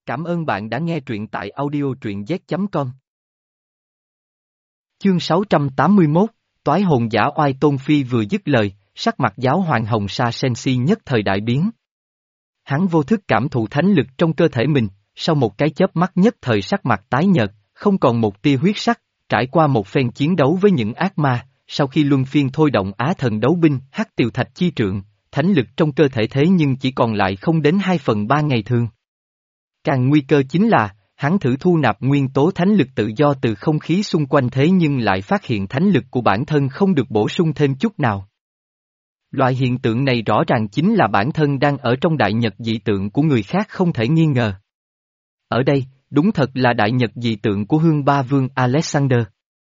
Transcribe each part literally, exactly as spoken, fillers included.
Cảm ơn bạn đã nghe truyện tại audio truyện z chấm com. Chương sáu trăm tám mươi mốt, Toái hồn giả oai. Tôn Phi vừa dứt lời, sắc mặt giáo hoàng Hồng Sa Sensi nhất thời đại biến. Hắn vô thức cảm thụ thánh lực trong cơ thể mình, sau một cái chớp mắt nhất thời sắc mặt tái nhợt, không còn một tia huyết sắc, trải qua một phen chiến đấu với những ác ma, sau khi luân phiên thôi động Á Thần Đấu Binh, Hắc Tiều Thạch Chi Trượng, thánh lực trong cơ thể thế nhưng chỉ còn lại không đến hai phần ba ngày thường. Càng nguy cơ chính là, hắn thử thu nạp nguyên tố thánh lực tự do từ không khí xung quanh thế nhưng lại phát hiện thánh lực của bản thân không được bổ sung thêm chút nào. Loại hiện tượng này rõ ràng chính là bản thân đang ở trong đại nhật dị tượng của người khác không thể nghi ngờ. Ở đây, đúng thật là đại nhật dị tượng của Hương Ba Vương Alexander.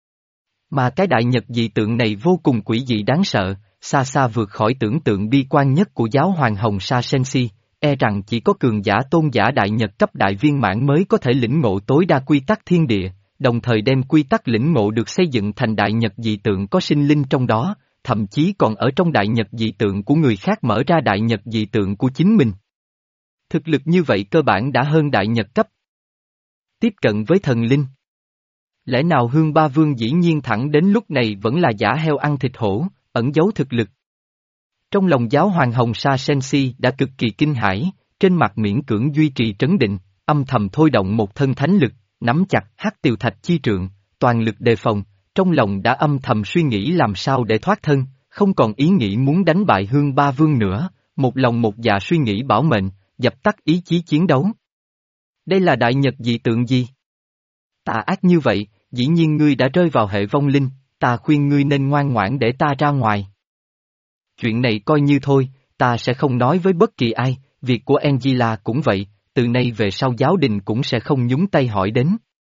Mà cái đại nhật dị tượng này vô cùng quỷ dị đáng sợ, xa xa vượt khỏi tưởng tượng bi quan nhất của giáo hoàng Hồng Sa Sensi, e rằng chỉ có cường giả tôn giả đại nhật cấp đại viên mãn mới có thể lĩnh ngộ tối đa quy tắc thiên địa, đồng thời đem quy tắc lĩnh ngộ được xây dựng thành đại nhật dị tượng có sinh linh trong đó, thậm chí còn ở trong đại nhật dị tượng của người khác mở ra đại nhật dị tượng của chính mình. Thực lực như vậy cơ bản đã hơn đại nhật cấp. Tiếp cận với thần linh. Lẽ nào Hương Ba Vương dĩ nhiên thẳng đến lúc này vẫn là giả heo ăn thịt hổ, ẩn giấu thực lực. Trong lòng giáo hoàng Hồng Sa Sensi đã cực kỳ kinh hãi, trên mặt miễn cưỡng duy trì trấn định, âm thầm thôi động một thân thánh lực, nắm chặt Hắc Tiều Thạch Chi Trượng, toàn lực đề phòng, trong lòng đã âm thầm suy nghĩ làm sao để thoát thân, không còn ý nghĩ muốn đánh bại Hương Ba Vương nữa, một lòng một dạ suy nghĩ bảo mệnh, dập tắt ý chí chiến đấu. Đây là đại nhật dị tượng gì? Tà ác như vậy, dĩ nhiên ngươi đã rơi vào hệ vong linh, ta khuyên ngươi nên ngoan ngoãn để ta ra ngoài. Chuyện này coi như thôi, ta sẽ không nói với bất kỳ ai, việc của Angela cũng vậy, từ nay về sau giáo đình cũng sẽ không nhúng tay hỏi đến.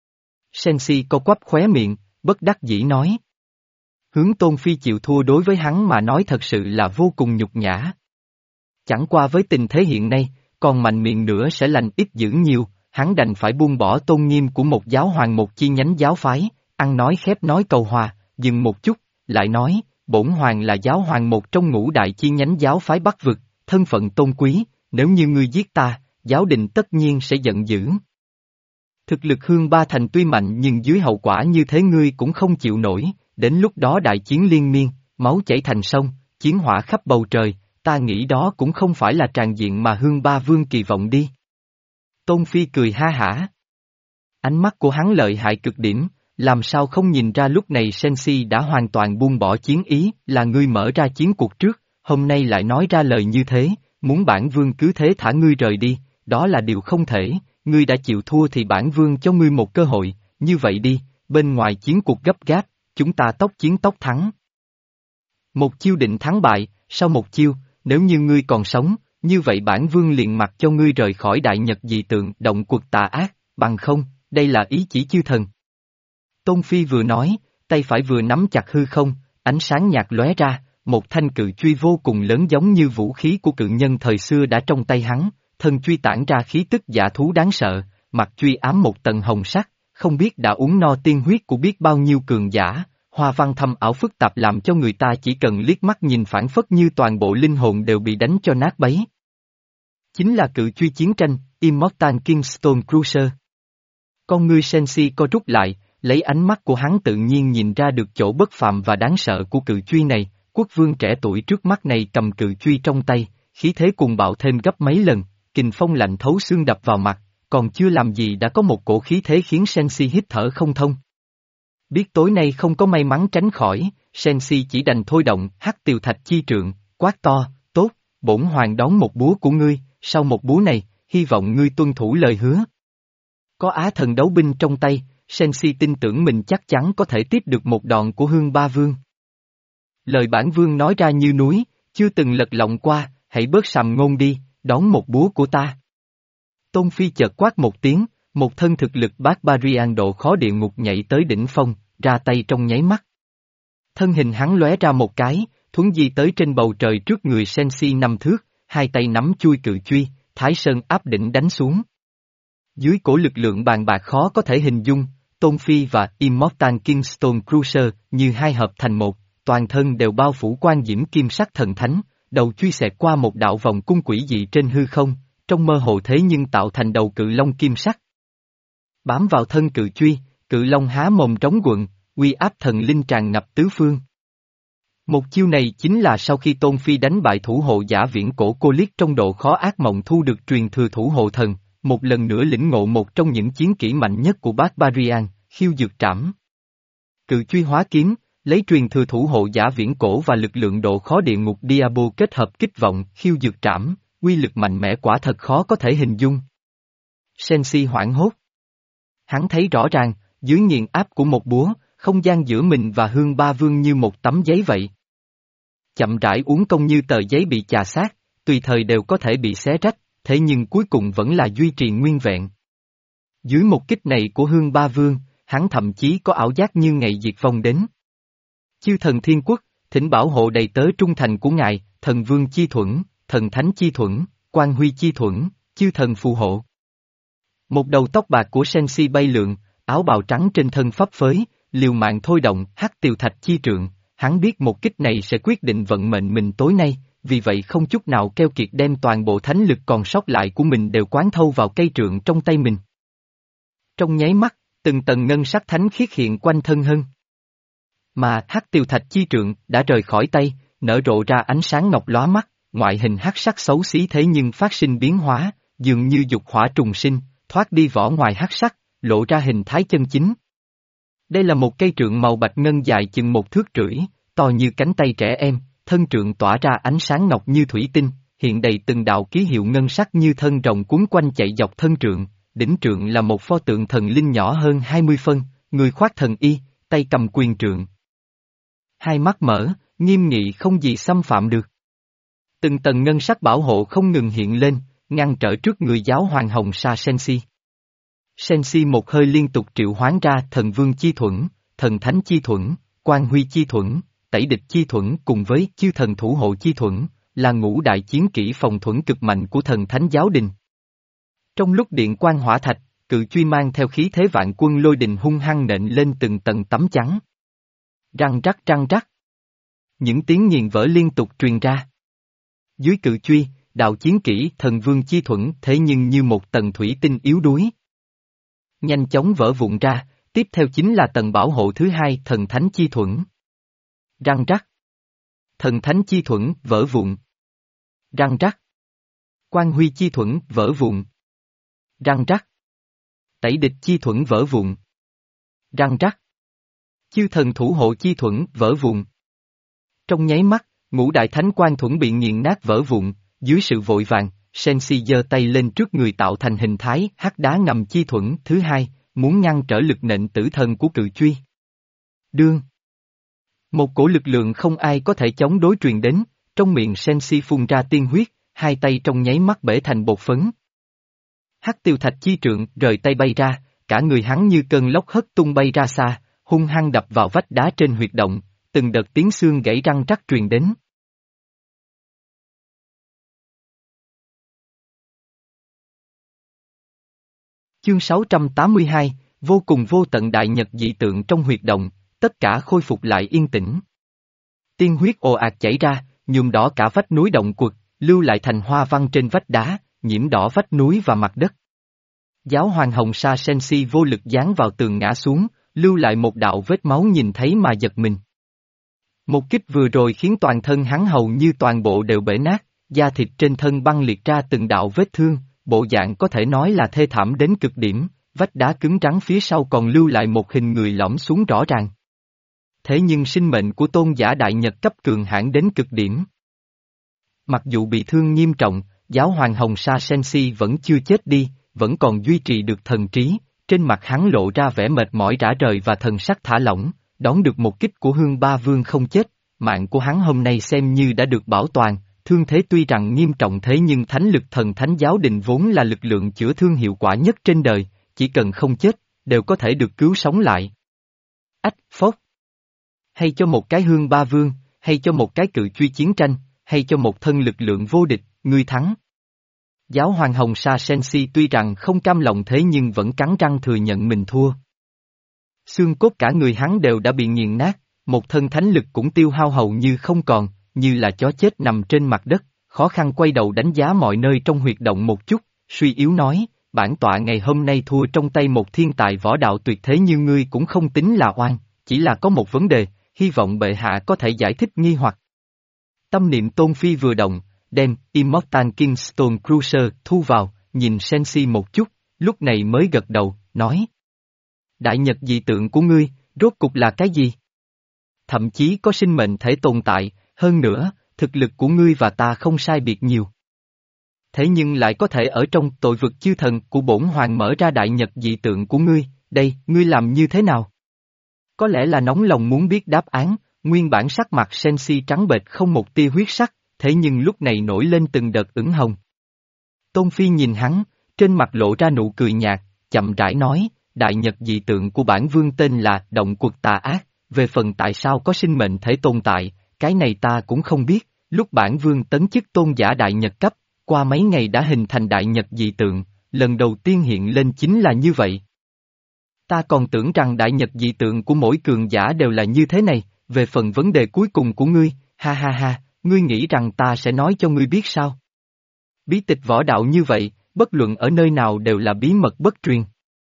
Sensi co quắp khóe miệng, bất đắc dĩ nói. Hướng Tôn Phi chịu thua đối với hắn mà nói thật sự là vô cùng nhục nhã. Chẳng qua với tình thế hiện nay, còn mạnh miệng nữa sẽ lành ít dữ nhiều, hắn đành phải buông bỏ tôn nghiêm của một giáo hoàng một chi nhánh giáo phái, ăn nói khép nói cầu hòa, dừng một chút, lại nói. Bổn hoàng là giáo hoàng một trong ngũ đại chi nhánh giáo phái Bắc vực, thân phận tôn quý, nếu như ngươi giết ta, giáo đình tất nhiên sẽ giận dữ. Thực lực Hương Ba Thành tuy mạnh nhưng dưới hậu quả như thế ngươi cũng không chịu nổi, đến lúc đó đại chiến liên miên, máu chảy thành sông, chiến hỏa khắp bầu trời, ta nghĩ đó cũng không phải là tràng diện mà Hương Ba Vương kỳ vọng đi. Tôn Phi cười ha hả. Ánh mắt của hắn lợi hại cực điểm. Làm sao không nhìn ra lúc này Sensi đã hoàn toàn buông bỏ chiến ý, là ngươi mở ra chiến cuộc trước, hôm nay lại nói ra lời như thế, muốn bản vương cứ thế thả ngươi rời đi, đó là điều không thể, ngươi đã chịu thua thì bản vương cho ngươi một cơ hội, như vậy đi, bên ngoài chiến cuộc gấp gáp, chúng ta tốc chiến tốc thắng. Một chiêu định thắng bại, sau một chiêu, nếu như ngươi còn sống, như vậy bản vương liền mặc cho ngươi rời khỏi đại nhật dị tượng động quật tà ác, bằng không, đây là ý chỉ chư thần. Tôn Phi vừa nói, tay phải vừa nắm chặt hư không, ánh sáng nhạt lóe ra, một thanh cự truy vô cùng lớn giống như vũ khí của cự nhân thời xưa đã trong tay hắn, thân truy tản ra khí tức giả thú đáng sợ, mặt truy ám một tầng hồng sắc, không biết đã uống no tiên huyết của biết bao nhiêu cường giả, hoa văn thâm ảo phức tạp làm cho người ta chỉ cần liếc mắt nhìn phảng phất như toàn bộ linh hồn đều bị đánh cho nát bấy. Chính là cự truy chiến tranh, Immortal Kingstone Cruiser. Con ngươi Sensi co rút lại. Lấy ánh mắt của hắn tự nhiên nhìn ra được chỗ bất phàm và đáng sợ của cự truy này, quốc vương trẻ tuổi trước mắt này cầm cự truy trong tay, khí thế cuồng bạo thêm gấp mấy lần, kình phong lạnh thấu xương đập vào mặt, còn chưa làm gì đã có một cổ khí thế khiến Sensi hít thở không thông. Biết tối nay không có may mắn tránh khỏi, Sensi chỉ đành thôi động Hắc Tiều Thạch Chi Trượng, quát to, tốt, bổn hoàng đón một búa của ngươi, sau một búa này, hy vọng ngươi tuân thủ lời hứa. Có Á Thần Đấu Binh trong tay, Sensi tin tưởng mình chắc chắn có thể tiếp được một đòn của Hương Ba Vương. Lời bản vương nói ra như núi, chưa từng lật lọng qua, hãy bớt sàm ngôn đi, đón một búa của ta. Tôn Phi chợt quát một tiếng, một thân thực lực Barbarian độ khó địa ngục nhảy tới đỉnh phong, ra tay trong nháy mắt. Thân hình hắn lóe ra một cái, thuấn di tới trên bầu trời trước người Sensi năm thước, hai tay nắm chui cự truy, Thái Sơn áp đỉnh đánh xuống. Dưới cổ lực lượng bàn bạc khó có thể hình dung, Tôn Phi và Immortal Kingstone Cruiser như hai hợp thành một, toàn thân đều bao phủ quang diễm kim sắc thần thánh, đầu truy xẹt qua một đạo vòng cung quỷ dị trên hư không, trong mơ hồ thế nhưng tạo thành đầu cự long kim sắc. Bám vào thân cự truy, cự long há mồm trống quận, uy áp thần linh tràn ngập tứ phương. Một chiêu này chính là sau khi Tôn Phi đánh bại thủ hộ giả viễn cổ cô liếc trong độ khó ác mộng thu được truyền thừa thủ hộ thần, một lần nữa lĩnh ngộ một trong những chiến kỹ mạnh nhất của Barbarian, khiêu dược trảm. Cự truy hóa kiếm, lấy truyền thừa thủ hộ giả viễn cổ và lực lượng độ khó địa ngục Diablo kết hợp kích vọng, khiêu dược trảm, uy lực mạnh mẽ quả thật khó có thể hình dung. Shensi hoảng hốt. Hắn thấy rõ ràng, dưới nghiền áp của một búa, không gian giữa mình và Hương Ba Vương như một tấm giấy vậy. Chậm rãi uốn cong như tờ giấy bị chà sát, tùy thời đều có thể bị xé rách, thế nhưng cuối cùng vẫn là duy trì nguyên vẹn. Dưới một kích này của Hương Ba Vương, hắn thậm chí có ảo giác như ngày diệt vong đến. Chư thần thiên quốc, thỉnh bảo hộ đầy tớ trung thành của ngài, thần vương chi thuẫn, thần thánh chi thuẫn, quan huy chi thuẫn, chư thần phù hộ. Một đầu tóc bạc của Shensi bay lượn, áo bào trắng trên thân phấp phới, liều mạng thôi động, hắc tiều thạch chi trượng, hắn biết một kích này sẽ quyết định vận mệnh mình tối nay, vì vậy không chút nào keo kiệt đem toàn bộ thánh lực còn sót lại của mình đều quán thâu vào cây trượng trong tay mình. Trong nháy mắt, từng tầng ngân sắc thánh khiết hiện quanh thân Hân. Mà hắc tiều thạch chi trượng đã rời khỏi tay, nở rộ ra ánh sáng ngọc lóa mắt, ngoại hình hắc sắc xấu xí thế nhưng phát sinh biến hóa, dường như dục hỏa trùng sinh, thoát đi vỏ ngoài hắc sắc, lộ ra hình thái chân chính. Đây là một cây trượng màu bạch ngân dài chừng một thước rưỡi, to như cánh tay trẻ em, thân trượng tỏa ra ánh sáng ngọc như thủy tinh, hiện đầy từng đạo ký hiệu ngân sắc như thân rồng cuốn quanh chạy dọc thân trượng, đỉnh trượng là một pho tượng thần linh nhỏ hơn hai mươi phân, người khoác thần y, tay cầm quyền trượng. Hai mắt mở, nghiêm nghị không gì xâm phạm được. Từng tầng ngân sắc bảo hộ không ngừng hiện lên, ngăn trở trước người giáo hoàng hồng sa Shensi. Shensi một hơi liên tục triệu hoán ra thần vương chi thuẫn, thần thánh chi thuẫn, quan huy chi thuẫn, tẩy địch chi thuẫn cùng với chư thần thủ hộ chi thuẫn, là ngũ đại chiến kỹ phòng thuẫn cực mạnh của thần thánh giáo đình. Trong lúc điện quang hỏa thạch, cự truy mang theo khí thế vạn quân lôi đình hung hăng nện lên từng tầng tấm chắn. Răng rắc răng rắc. Những tiếng nghiền vỡ liên tục truyền ra. Dưới cự truy, đạo chiến kỹ thần vương chi thuẫn thế nhưng như một tầng thủy tinh yếu đuối. Nhanh chóng vỡ vụn ra, tiếp theo chính là tầng bảo hộ thứ hai thần thánh chi thuẫn. Răng rắc. Thần thánh chi thuẫn vỡ vụn. Răng rắc. Quan huy chi thuẫn vỡ vụn. Răng rắc. Tẩy địch chi thuẫn vỡ vụn. Răng rắc. Chư thần thủ hộ chi thuẫn vỡ vụn. Trong nháy mắt, ngũ đại thánh quan thuẫn bị nghiền nát vỡ vụn, dưới sự vội vàng, Shensi giơ tay lên trước người tạo thành hình thái hắc đá ngầm chi thuẫn thứ hai, muốn ngăn trở lực nện tử thần của cự truy. Đương. Một cổ lực lượng không ai có thể chống đối truyền đến, trong miệng Shensi phun ra tiên huyết, hai tay trong nháy mắt bể thành bột phấn. Hắc tiều thạch chi trượng rời tay bay ra, cả người hắn như cơn lốc hất tung bay ra xa, hung hăng đập vào vách đá trên huyệt động, từng đợt tiếng xương gãy răng rắc truyền đến. Chương sáu trăm tám mươi hai, vô cùng vô tận đại nhật dị tượng trong huyệt động, tất cả khôi phục lại yên tĩnh. Tiên huyết ồ ạt chảy ra, nhuộm đỏ cả vách núi động quật, lưu lại thành hoa văn trên vách đá, nhiễm đỏ vách núi và mặt đất. Giáo hoàng hồng sa Shensi vô lực dán vào tường ngã xuống, lưu lại một đạo vết máu nhìn thấy mà giật mình. Một kích vừa rồi khiến toàn thân hắn hầu như toàn bộ đều bể nát, da thịt trên thân băng liệt ra từng đạo vết thương, bộ dạng có thể nói là thê thảm đến cực điểm, vách đá cứng rắn phía sau còn lưu lại một hình người lõm xuống rõ ràng. Thế nhưng sinh mệnh của tôn giả đại nhật cấp cường hãn đến cực điểm. Mặc dù bị thương nghiêm trọng, giáo hoàng hồng sa Shensi vẫn chưa chết đi, vẫn còn duy trì được thần trí, trên mặt hắn lộ ra vẻ mệt mỏi rã rời và thần sắc thả lỏng, đón được một kích của Hương Ba Vương không chết, mạng của hắn hôm nay xem như đã được bảo toàn, thương thế tuy rằng nghiêm trọng thế nhưng thánh lực thần thánh giáo đình vốn là lực lượng chữa thương hiệu quả nhất trên đời, chỉ cần không chết, đều có thể được cứu sống lại. Ách, phốt. Hay cho một cái Hương Ba Vương, hay cho một cái cự truy chiến tranh, hay cho một thân lực lượng vô địch, ngươi thắng. Giáo hoàng hồng sa Shensi tuy rằng không cam lòng thế nhưng vẫn cắn răng thừa nhận mình thua. Xương cốt cả người hắn đều đã bị nghiền nát, một thân thánh lực cũng tiêu hao hầu như không còn, như là chó chết nằm trên mặt đất, khó khăn quay đầu đánh giá mọi nơi trong huyệt động một chút, suy yếu nói, bản tọa ngày hôm nay thua trong tay một thiên tài võ đạo tuyệt thế như ngươi cũng không tính là oan, chỉ là có một vấn đề, hy vọng bệ hạ có thể giải thích nghi hoặc. Tâm niệm Tôn Phi vừa động, đem Immortal Kingstone Cruiser thu vào, nhìn Sensi một chút, lúc này mới gật đầu, nói. Đại nhật dị tượng của ngươi, rốt cục là cái gì? Thậm chí có sinh mệnh thể tồn tại, hơn nữa, thực lực của ngươi và ta không sai biệt nhiều. Thế nhưng lại có thể ở trong tội vực chư thần của bổn hoàng mở ra đại nhật dị tượng của ngươi, đây, ngươi làm như thế nào? Có lẽ là nóng lòng muốn biết đáp án, nguyên bản sắc mặt Sensi trắng bệch không một tia huyết sắc, thế nhưng lúc này nổi lên từng đợt ửng hồng. Tôn Phi nhìn hắn, trên mặt lộ ra nụ cười nhạt, chậm rãi nói, đại nhật dị tượng của bản vương tên là Động Quật Tà Ác, về phần tại sao có sinh mệnh thể tồn tại, cái này ta cũng không biết, lúc bản vương tấn chức tôn giả đại nhật cấp, qua mấy ngày đã hình thành đại nhật dị tượng, lần đầu tiên hiện lên chính là như vậy. Ta còn tưởng rằng đại nhật dị tượng của mỗi cường giả đều là như thế này, về phần vấn đề cuối cùng của ngươi, ha ha ha, ngươi nghĩ rằng ta sẽ nói cho ngươi biết sao? Bí tịch võ đạo như vậy, bất luận ở nơi nào đều là bí mật bất truyền.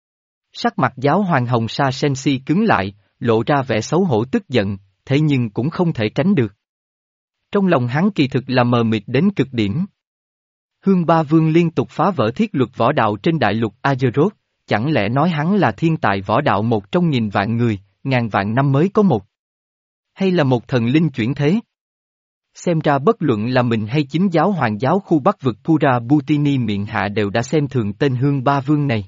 Sắc mặt giáo hoàng Hồng Sa Sensi cứng lại, lộ ra vẻ xấu hổ tức giận, thế nhưng cũng không thể tránh được. Trong lòng hắn kỳ thực là mờ mịt đến cực điểm. Hương Ba Vương liên tục phá vỡ thiết luật võ đạo trên đại lục Azeroth, chẳng lẽ nói hắn là thiên tài võ đạo một trong nghìn vạn người, ngàn vạn năm mới có một? Hay là một thần linh chuyển thế? Xem ra bất luận là mình hay chính giáo hoàng giáo khu Bắc vực Pura Butini miệng hạ đều đã xem thường tên Hương Ba Vương này.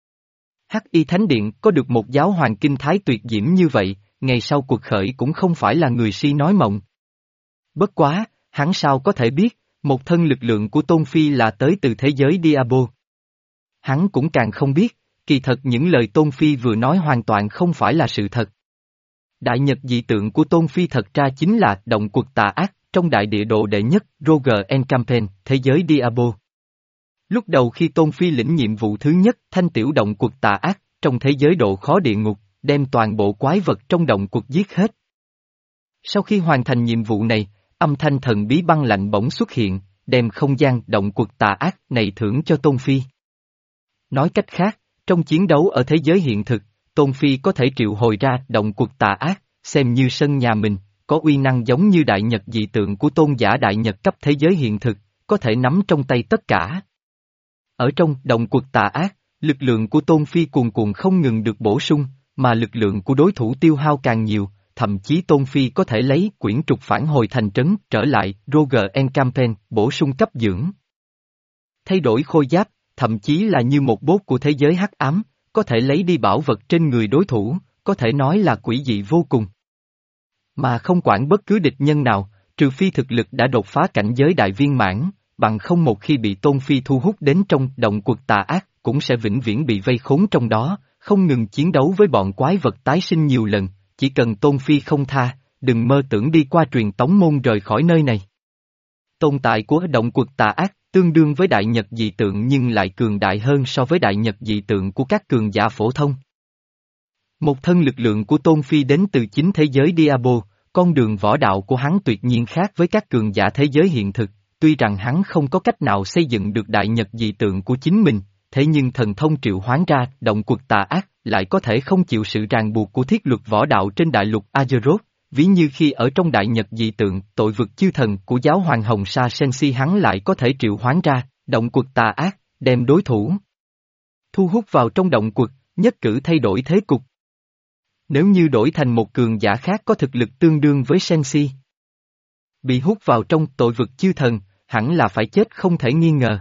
Hắc Y Thánh Điện có được một giáo hoàng kinh thái tuyệt diễm như vậy, ngày sau cuộc khởi cũng không phải là người si nói mộng. Bất quá, hắn sao có thể biết, một thân lực lượng của Tôn Phi là tới từ thế giới Diablo. Hắn cũng càng không biết, kỳ thật những lời Tôn Phi vừa nói hoàn toàn không phải là sự thật. Đại nhật dị tượng của Tôn Phi thật ra chính là Động Quật Tà Ác, trong đại địa độ đệ nhất, Roger Encampaign, thế giới Diablo. Lúc đầu khi Tôn Phi lĩnh nhiệm vụ thứ nhất, thanh tiểu động quật tà ác, trong thế giới độ khó địa ngục, đem toàn bộ quái vật trong động quật giết hết. Sau khi hoàn thành nhiệm vụ này, âm thanh thần bí băng lạnh bỗng xuất hiện, đem không gian động quật tà ác này thưởng cho Tôn Phi. Nói cách khác, trong chiến đấu ở thế giới hiện thực, Tôn Phi có thể triệu hồi ra động quật tà ác, xem như sân nhà mình, có uy năng giống như đại nhật dị tượng của tôn giả đại nhật cấp thế giới hiện thực, có thể nắm trong tay tất cả. Ở trong động quật tà ác, lực lượng của Tôn Phi cuồn cuộn không ngừng được bổ sung, mà lực lượng của đối thủ tiêu hao càng nhiều, thậm chí Tôn Phi có thể lấy quyển trục phản hồi thành trấn trở lại Roger Encampaign, bổ sung cấp dưỡng. Thay đổi khôi giáp, thậm chí là như một bốt của thế giới hắc ám, có thể lấy đi bảo vật trên người đối thủ, có thể nói là quỷ dị vô cùng. Mà không quản bất cứ địch nhân nào, trừ phi thực lực đã đột phá cảnh giới đại viên mãn, bằng không một khi bị Tôn Phi thu hút đến trong động quật tà ác, cũng sẽ vĩnh viễn bị vây khốn trong đó, không ngừng chiến đấu với bọn quái vật tái sinh nhiều lần, chỉ cần Tôn Phi không tha, đừng mơ tưởng đi qua truyền tống môn rời khỏi nơi này. Tồn tại của động quật tà ác, tương đương với đại nhật dị tượng nhưng lại cường đại hơn so với đại nhật dị tượng của các cường giả phổ thông. Một thân lực lượng của Tôn Phi đến từ chính thế giới Diablo, con đường võ đạo của hắn tuyệt nhiên khác với các cường giả thế giới hiện thực, tuy rằng hắn không có cách nào xây dựng được đại nhật dị tượng của chính mình, thế nhưng thần thông triệu hoán ra động quật tà ác lại có thể không chịu sự ràng buộc của thiết luật võ đạo trên đại lục Azeroth, ví như khi ở trong đại nhật dị tượng tội vực chư thần của giáo hoàng Hồng Sa Sensi hắn lại có thể triệu hoán ra động quật tà ác, đem đối thủ thu hút vào trong động quật, nhất cử thay đổi thế cục. Nếu như đổi thành một cường giả khác có thực lực tương đương với Sensi, bị hút vào trong tội vực chư thần, hẳn là phải chết không thể nghi ngờ.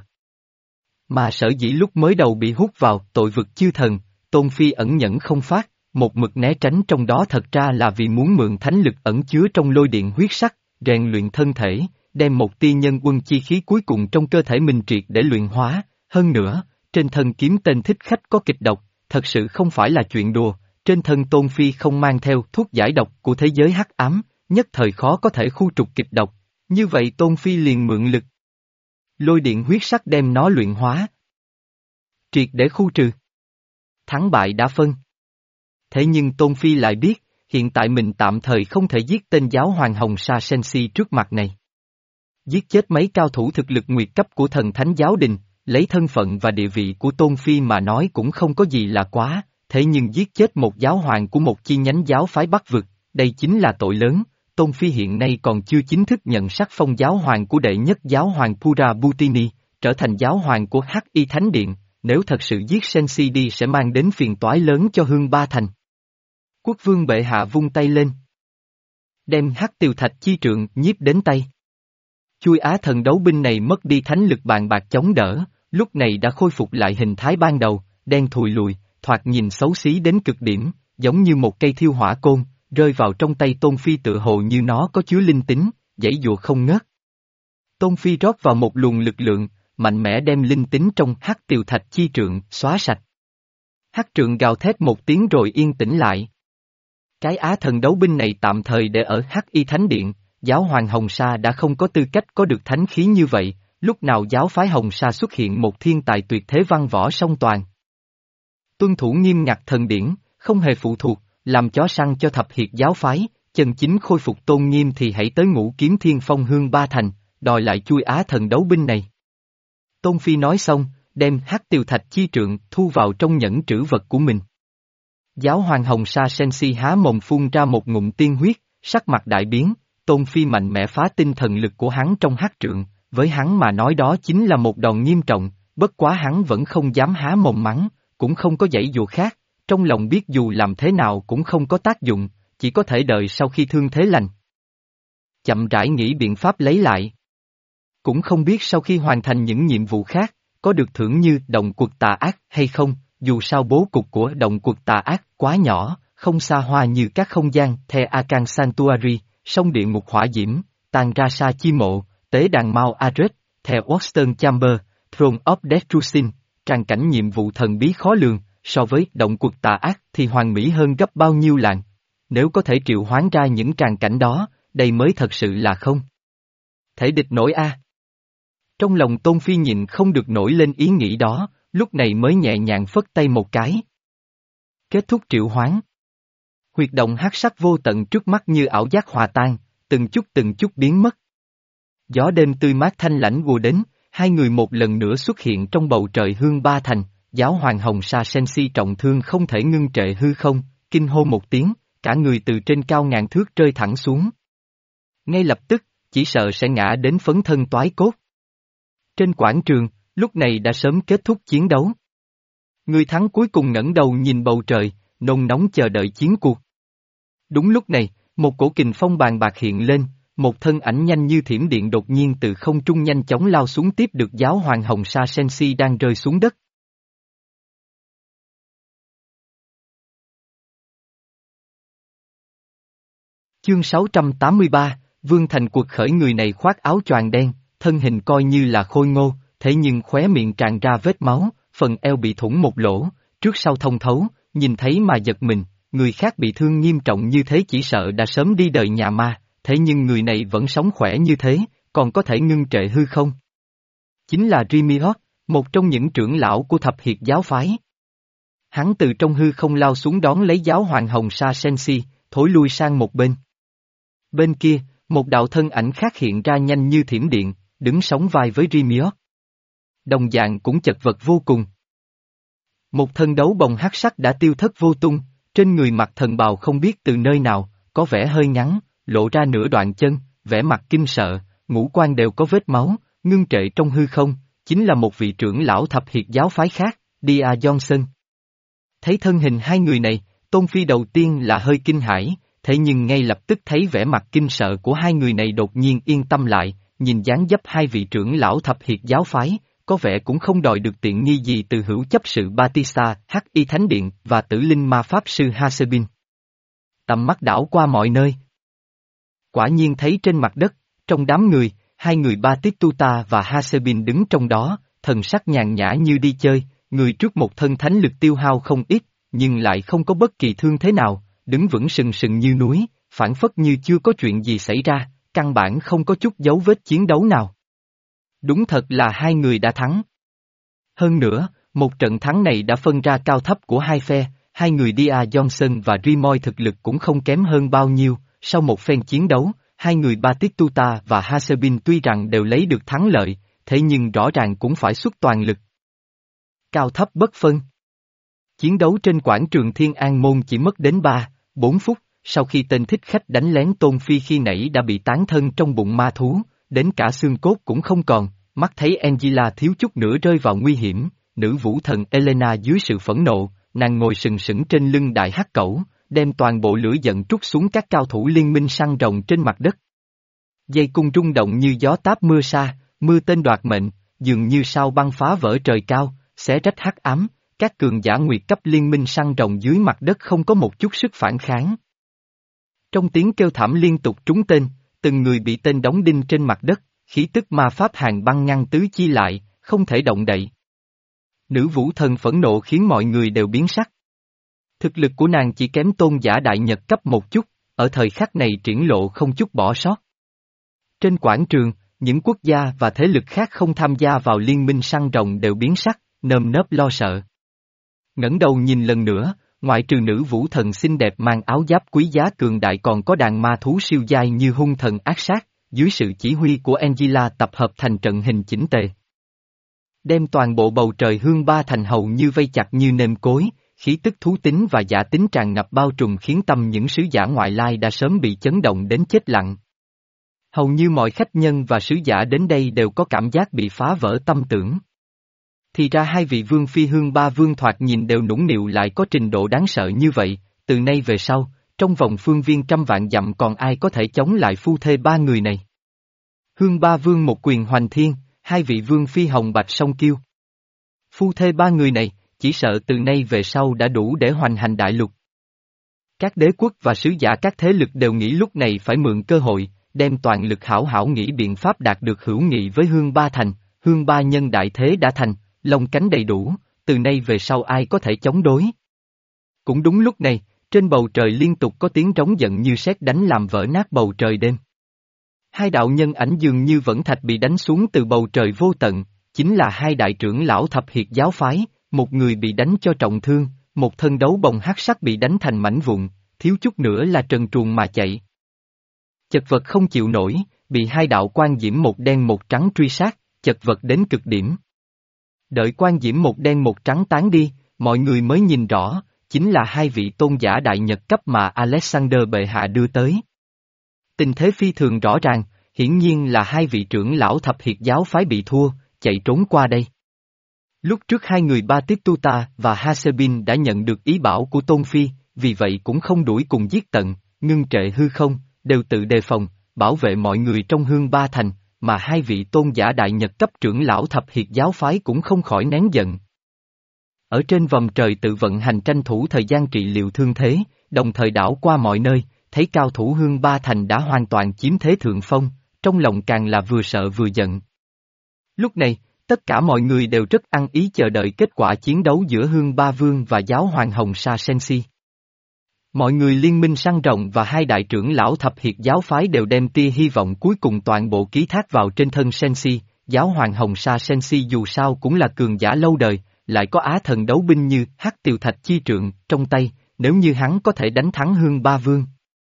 Mà sở dĩ lúc mới đầu bị hút vào tội vực chư thần, Tôn Phi ẩn nhẫn không phát, một mực né tránh trong đó thật ra là vì muốn mượn thánh lực ẩn chứa trong lôi điện huyết sắc, rèn luyện thân thể, đem một tia nhân quân chi khí cuối cùng trong cơ thể mình triệt để luyện hóa, hơn nữa, trên thân kiếm tên thích khách có kịch độc, thật sự không phải là chuyện đùa, trên thân Tôn Phi không mang theo thuốc giải độc của thế giới hắc ám, nhất thời khó có thể khu trục kịch độc, như vậy Tôn Phi liền mượn lực lôi điện huyết sắc đem nó luyện hóa, triệt để khu trừ. Thắng bại đã phân. Thế nhưng Tôn Phi lại biết, hiện tại mình tạm thời không thể giết tên giáo hoàng Hồng Sa Sensi trước mặt này. giết chết mấy cao thủ thực lực nguyệt cấp của thần thánh giáo đình, lấy thân phận và địa vị của Tôn Phi mà nói cũng không có gì là quá, thế nhưng giết chết một giáo hoàng của một chi nhánh giáo phái Bắc vực, đây chính là tội lớn. Tôn Phi hiện nay còn chưa chính thức nhận sắc phong giáo hoàng của đệ nhất giáo hoàng Pura Butini, trở thành giáo hoàng của Hắc Y Thánh Điện, nếu thật sự giết Sensi đi sẽ mang đến phiền toái lớn cho Hương Ba Thành. Quốc vương bệ hạ vung tay lên, đem Hắc Tiều Thạch chi trượng nhiếp đến tay. Chui Á thần đấu binh này mất đi thánh lực bàn bạc chống đỡ, lúc này đã khôi phục lại hình thái ban đầu, đen thùi lùi, thoạt nhìn xấu xí đến cực điểm, giống như một cây thiêu hỏa côn, rơi vào trong tay Tôn Phi tựa hồ như nó có chứa linh tính, giãy giụa không ngớt. Tôn Phi rót vào một luồng lực lượng, mạnh mẽ đem linh tính trong Hắc Tiều Thạch chi trượng xóa sạch. Hắc trượng gào thét một tiếng rồi yên tĩnh lại. Cái Á thần đấu binh này tạm thời để ở Hắc Y Thánh Điện, giáo hoàng Hồng Sa đã không có tư cách có được thánh khí như vậy, lúc nào giáo phái Hồng Sa xuất hiện một thiên tài tuyệt thế văn võ song toàn. Tuân thủ nghiêm ngặt thần điển, không hề phụ thuộc, làm chó săn cho thập hiệt giáo phái, chân chính khôi phục tôn nghiêm thì hãy tới Ngũ Kiếm Thiên Phong Hương Ba Thành, đòi lại chui Á thần đấu binh này. Tôn Phi nói xong, đem Hắc Tiều Thạch chi trượng thu vào trong nhẫn trữ vật của mình. Giáo hoàng Hồng Sa Sensi há mồm phun ra một ngụm tiên huyết, sắc mặt đại biến, Tôn Phi mạnh mẽ phá tinh thần lực của hắn trong hắc trượng, với hắn mà nói đó chính là một đòn nghiêm trọng, bất quá hắn vẫn không dám há mồm mắng, cũng không có giãy dụa khác, trong lòng biết dù làm thế nào cũng không có tác dụng, chỉ có thể đợi sau khi thương thế lành. Chậm rãi nghĩ biện pháp lấy lại. Cũng không biết sau khi hoàn thành những nhiệm vụ khác, có được thưởng như động quật tà ác hay không, dù sao bố cục của động quật tà ác quá nhỏ, không xa hoa như các không gian The Akan Sanctuary, sông địa ngục hỏa diễm, tàn ra sa chi mộ, tế đàn Mount Ares, The Western Chamber, Throne of Destruction, tràn cảnh nhiệm vụ thần bí khó lường, so với động quật tà ác thì hoàn mỹ hơn gấp bao nhiêu lần. Nếu có thể triệu hoán ra những tràn cảnh đó, đây mới thật sự là không thể địch nổi a. Trong lòng Tôn Phi nhịn không được nổi lên ý nghĩ đó, lúc này mới nhẹ nhàng phất tay một cái. Kết thúc triệu hoán. Huyệt động hắc sắc vô tận trước mắt như ảo giác hòa tan, từng chút từng chút biến mất. Gió đêm tươi mát thanh lãnh vùa đến, hai người một lần nữa xuất hiện trong bầu trời Hương Ba Thành, giáo hoàng Hồng Sa Sensi trọng thương không thể ngưng trệ hư không, kinh hô một tiếng, cả người từ trên cao ngàn thước rơi thẳng xuống. Ngay lập tức, chỉ sợ sẽ ngã đến phấn thân toái cốt. Trên quảng trường, lúc này đã sớm kết thúc chiến đấu. Người thắng cuối cùng ngẩng đầu nhìn bầu trời, nôn nóng chờ đợi chiến cuộc. Đúng lúc này, một cổ kình phong bàn bạc hiện lên, một thân ảnh nhanh như thiểm điện đột nhiên từ không trung nhanh chóng lao xuống tiếp được giáo hoàng Hồng Sa Sensi đang rơi xuống đất. Chương sáu trăm tám mươi ba, Vương Thành cuộc khởi. Người này khoác áo choàng đen, thân hình coi như là khôi ngô, thế nhưng khóe miệng tràn ra vết máu, phần eo bị thủng một lỗ, trước sau thông thấu, nhìn thấy mà giật mình, người khác bị thương nghiêm trọng như thế chỉ sợ đã sớm đi đời nhà ma, thế nhưng người này vẫn sống khỏe như thế, còn có thể ngưng trệ hư không? Chính là Rimiot, một trong những trưởng lão của thập hiệt giáo phái. Hắn từ trong hư không lao xuống đón lấy giáo hoàng Hồng Sa Sensi, thối lui sang một bên. Bên kia, một đạo thân ảnh khác hiện ra nhanh như thiểm điện, đứng sóng vai với Rimiot. Đồng dạng cũng chật vật vô cùng. Một thân đấu bồng hắc sắc đã tiêu thất vô tung, trên người mặc thần bào không biết từ nơi nào, có vẻ hơi ngắn, lộ ra nửa đoạn chân, vẻ mặt kinh sợ, ngũ quan đều có vết máu, ngưng trệ trong hư không, chính là một vị trưởng lão thập hiệt giáo phái khác, Dia Johnson. Thấy thân hình hai người này, Tôn Phi đầu tiên là hơi kinh hãi, thế nhưng ngay lập tức thấy vẻ mặt kinh sợ của hai người này đột nhiên yên tâm lại, nhìn dáng dấp hai vị trưởng lão thập hiệt giáo phái, có vẻ cũng không đòi được tiện nghi gì từ hữu chấp sự Batista, Hắc Y Thánh Điện và tử linh ma pháp sư Hasebin. Tầm mắt đảo qua mọi nơi. Quả nhiên thấy trên mặt đất, trong đám người, hai người Batistuta và Hasebin đứng trong đó, thần sắc nhàn nhã như đi chơi, người trước một thân thánh lực tiêu hao không ít, nhưng lại không có bất kỳ thương thế nào, đứng vững sừng sừng như núi, phảng phất như chưa có chuyện gì xảy ra, căn bản không có chút dấu vết chiến đấu nào. Đúng thật là hai người đã thắng. Hơn nữa, một trận thắng này đã phân ra cao thấp của hai phe, hai người Dia Johnson và Rimoy thực lực cũng không kém hơn bao nhiêu, sau một phen chiến đấu, hai người Batistuta và Hasebin tuy rằng đều lấy được thắng lợi, thế nhưng rõ ràng cũng phải xuất toàn lực. Cao thấp bất phân. Chiến đấu trên quảng trường Thiên An Môn chỉ mất đến ba, bốn phút, sau khi tên thích khách đánh lén Tôn Phi khi nãy đã bị tán thân trong bụng ma thú, đến cả xương cốt cũng không còn, mắt thấy Angela thiếu chút nữa rơi vào nguy hiểm, nữ vũ thần Elena dưới sự phẫn nộ, nàng ngồi sừng sững trên lưng đại hắc cẩu, đem toàn bộ lửa giận trút xuống các cao thủ liên minh săn rồng trên mặt đất. Dây cung rung động như gió táp mưa sa, mưa tên đoạt mệnh, dường như sao băng phá vỡ trời cao, xé rách hắc ám, các cường giả nguyệt cấp liên minh săn rồng dưới mặt đất không có một chút sức phản kháng. Trong tiếng kêu thảm liên tục trúng tên, từng người bị tên đóng đinh trên mặt đất, khí tức ma pháp hàng băng ngăn tứ chi lại, không thể động đậy. Nữ vũ thần phẫn nộ khiến mọi người đều biến sắc. Thực lực của nàng chỉ kém tôn giả đại nhật cấp một chút, ở thời khắc này triển lộ không chút bỏ sót. Trên quảng trường, những quốc gia và thế lực khác không tham gia vào liên minh săn rồng đều biến sắc, nơm nớp lo sợ. Ngẩng đầu nhìn lần nữa, ngoại trừ nữ vũ thần xinh đẹp mang áo giáp quý giá cường đại còn có đàn ma thú siêu giai như hung thần ác sát, dưới sự chỉ huy của Angela tập hợp thành trận hình chỉnh tề. Đem toàn bộ bầu trời hương ba thành hầu như vây chặt như nêm cối, khí tức thú tính và giả tính tràn ngập bao trùm khiến tâm những sứ giả ngoại lai đã sớm bị chấn động đến chết lặng. Hầu như mọi khách nhân và sứ giả đến đây đều có cảm giác bị phá vỡ tâm tưởng. Thì ra hai vị vương phi hương ba vương thoạt nhìn đều nũng nịu lại có trình độ đáng sợ như vậy, từ nay về sau, trong vòng phương viên trăm vạn dặm còn ai có thể chống lại phu thê ba người này. Hương ba vương một quyền hoành thiên, hai vị vương phi hồng bạch song kiêu. Phu thê ba người này, chỉ sợ từ nay về sau đã đủ để hoành hành đại lục. Các đế quốc và sứ giả các thế lực đều nghĩ lúc này phải mượn cơ hội, đem toàn lực hảo hảo nghĩ biện pháp đạt được hữu nghị với hương ba thành, hương ba nhân đại thế đã thành, lông cánh đầy đủ, từ nay về sau ai có thể chống đối. Cũng đúng lúc này, trên bầu trời liên tục có tiếng trống giận như sét đánh làm vỡ nát bầu trời đêm. Hai đạo nhân ảnh dường như vẫn thạch bị đánh xuống từ bầu trời vô tận, chính là hai đại trưởng lão thập hiệt giáo phái, một người bị đánh cho trọng thương, một thân đấu bồng hắc sắc bị đánh thành mảnh vụn, thiếu chút nữa là trần truồng mà chạy. Chật vật không chịu nổi, bị hai đạo quan diễm một đen một trắng truy sát, chật vật đến cực điểm. Đợi quan diễm một đen một trắng tán đi, mọi người mới nhìn rõ, chính là hai vị tôn giả đại nhật cấp mà Alexander bệ hạ đưa tới. Tình thế phi thường rõ ràng, hiển nhiên là hai vị trưởng lão thập hiệt giáo phái bị thua, chạy trốn qua đây. Lúc trước hai người Batistuta và Hasebin đã nhận được ý bảo của Tôn Phi, vì vậy cũng không đuổi cùng giết tận, ngưng trệ hư không, đều tự đề phòng, bảo vệ mọi người trong hương ba thành, mà hai vị tôn giả đại nhật cấp trưởng lão thập hiệt giáo phái cũng không khỏi nén giận. Ở trên vòng trời tự vận hành tranh thủ thời gian trị liệu thương thế, đồng thời đảo qua mọi nơi, thấy cao thủ hương ba thành đã hoàn toàn chiếm thế thượng phong, trong lòng càng là vừa sợ vừa giận. Lúc này, tất cả mọi người đều rất ăn ý chờ đợi kết quả chiến đấu giữa hương ba vương và giáo hoàng Hồng Sa Sensi. Mọi người liên minh săn rồng và hai đại trưởng lão thập hiệt giáo phái đều đem tia hy vọng cuối cùng toàn bộ ký thác vào trên thân Sensi, giáo hoàng Hồng Sa Sensi dù sao cũng là cường giả lâu đời, lại có á thần đấu binh như hắc tiều thạch chi trượng trong tay, nếu như hắn có thể đánh thắng hương ba vương.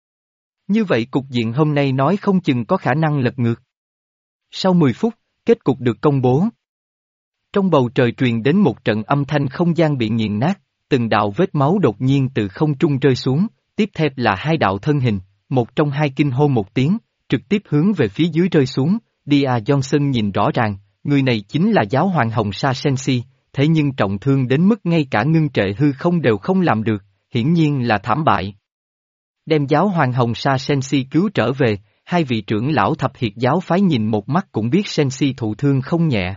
Như vậy cục diện hôm nay nói không chừng có khả năng lật ngược. Sau mười phút, kết cục được công bố. Trong bầu trời truyền đến một trận âm thanh không gian bị nghiền nát, từng đạo vết máu đột nhiên từ không trung rơi xuống, tiếp theo là hai đạo thân hình, một trong hai kinh hô một tiếng, trực tiếp hướng về phía dưới rơi xuống, Dia Johnson nhìn rõ ràng, người này chính là giáo hoàng Hồng Sa Sensi, thế nhưng trọng thương đến mức ngay cả ngưng trệ hư không đều không làm được, hiển nhiên là thảm bại. Đem giáo hoàng Hồng Sa Sensi cứu trở về, hai vị trưởng lão thập hiệt giáo phái nhìn một mắt cũng biết Sensi thụ thương không nhẹ.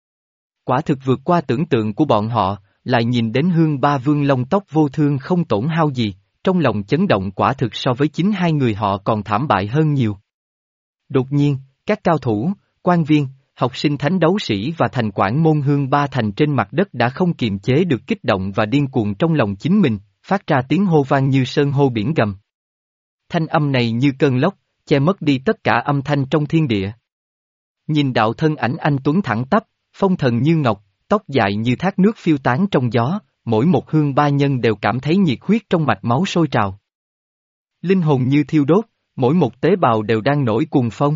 Quả thực vượt qua tưởng tượng của bọn họ, lại nhìn đến hương ba vương lông tóc vô thương không tổn hao gì, trong lòng chấn động quả thực so với chính hai người họ còn thảm bại hơn nhiều. Đột nhiên, các cao thủ, quan viên, học sinh thánh đấu sĩ và thành quản môn hương ba thành trên mặt đất đã không kiềm chế được kích động và điên cuồng trong lòng chính mình, phát ra tiếng hô vang như sơn hô biển gầm. Thanh âm này như cơn lốc, che mất đi tất cả âm thanh trong thiên địa. Nhìn đạo thân ảnh anh tuấn thẳng tắp, phong thần như ngọc, tóc dài như thác nước phiêu tán trong gió, mỗi một hương ba nhân đều cảm thấy nhiệt huyết trong mạch máu sôi trào. Linh hồn như thiêu đốt, mỗi một tế bào đều đang nổi cuồng phong.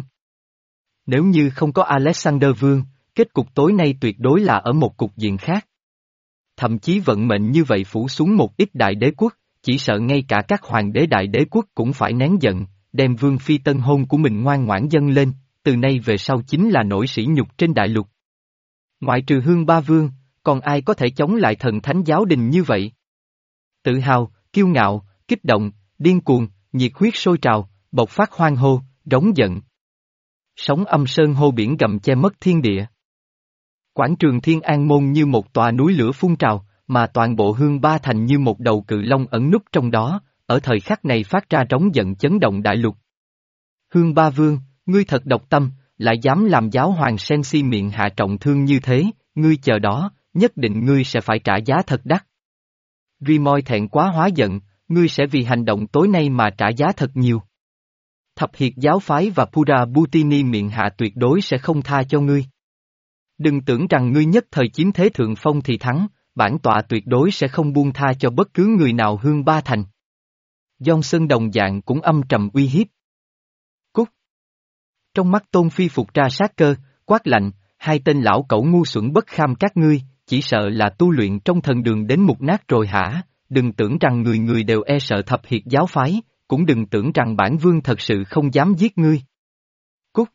Nếu như không có Alexander Vương, kết cục tối nay tuyệt đối là ở một cục diện khác. Thậm chí vận mệnh như vậy phủ xuống một ít đại đế quốc, chỉ sợ ngay cả các hoàng đế đại đế quốc cũng phải nén giận, đem vương phi tân hôn của mình ngoan ngoãn dâng lên, từ nay về sau chính là nỗi sỉ nhục trên đại lục. Ngoại trừ Hương Ba Vương, còn ai có thể chống lại thần thánh giáo đình như vậy? Tự hào, kiêu ngạo, kích động, điên cuồng, nhiệt huyết sôi trào, bộc phát hoan hô, rống giận. Sóng âm sơn hô biển gầm che mất thiên địa. Quảng trường Thiên An Môn như một tòa núi lửa phun trào, mà toàn bộ Hương Ba Thành như một đầu cự long ẩn núp trong đó, ở thời khắc này phát ra trống giận chấn động đại lục. Hương Ba Vương, ngươi thật độc tâm, lại dám làm giáo hoàng Sensi miệng hạ trọng thương như thế, ngươi chờ đó, nhất định ngươi sẽ phải trả giá thật đắt. Rimoy thẹn quá hóa giận, ngươi sẽ vì hành động tối nay mà trả giá thật nhiều. Thập Hiệt giáo phái và Pura Butini miệng hạ tuyệt đối sẽ không tha cho ngươi. Đừng tưởng rằng ngươi nhất thời chiếm thế thượng phong thì thắng, bản tọa tuyệt đối sẽ không buông tha cho bất cứ người nào Hương Ba Thành. Johnson đồng dạng cũng âm trầm uy hiếp. Cút! Trong mắt Tôn Phi phục ra sát cơ, quát lạnh, hai tên lão cẩu ngu xuẩn bất kham các ngươi, chỉ sợ là tu luyện trong thần đường đến mục nát rồi hả, đừng tưởng rằng người người đều e sợ Thập Hiệt giáo phái, cũng đừng tưởng rằng bản vương thật sự không dám giết ngươi. Cút!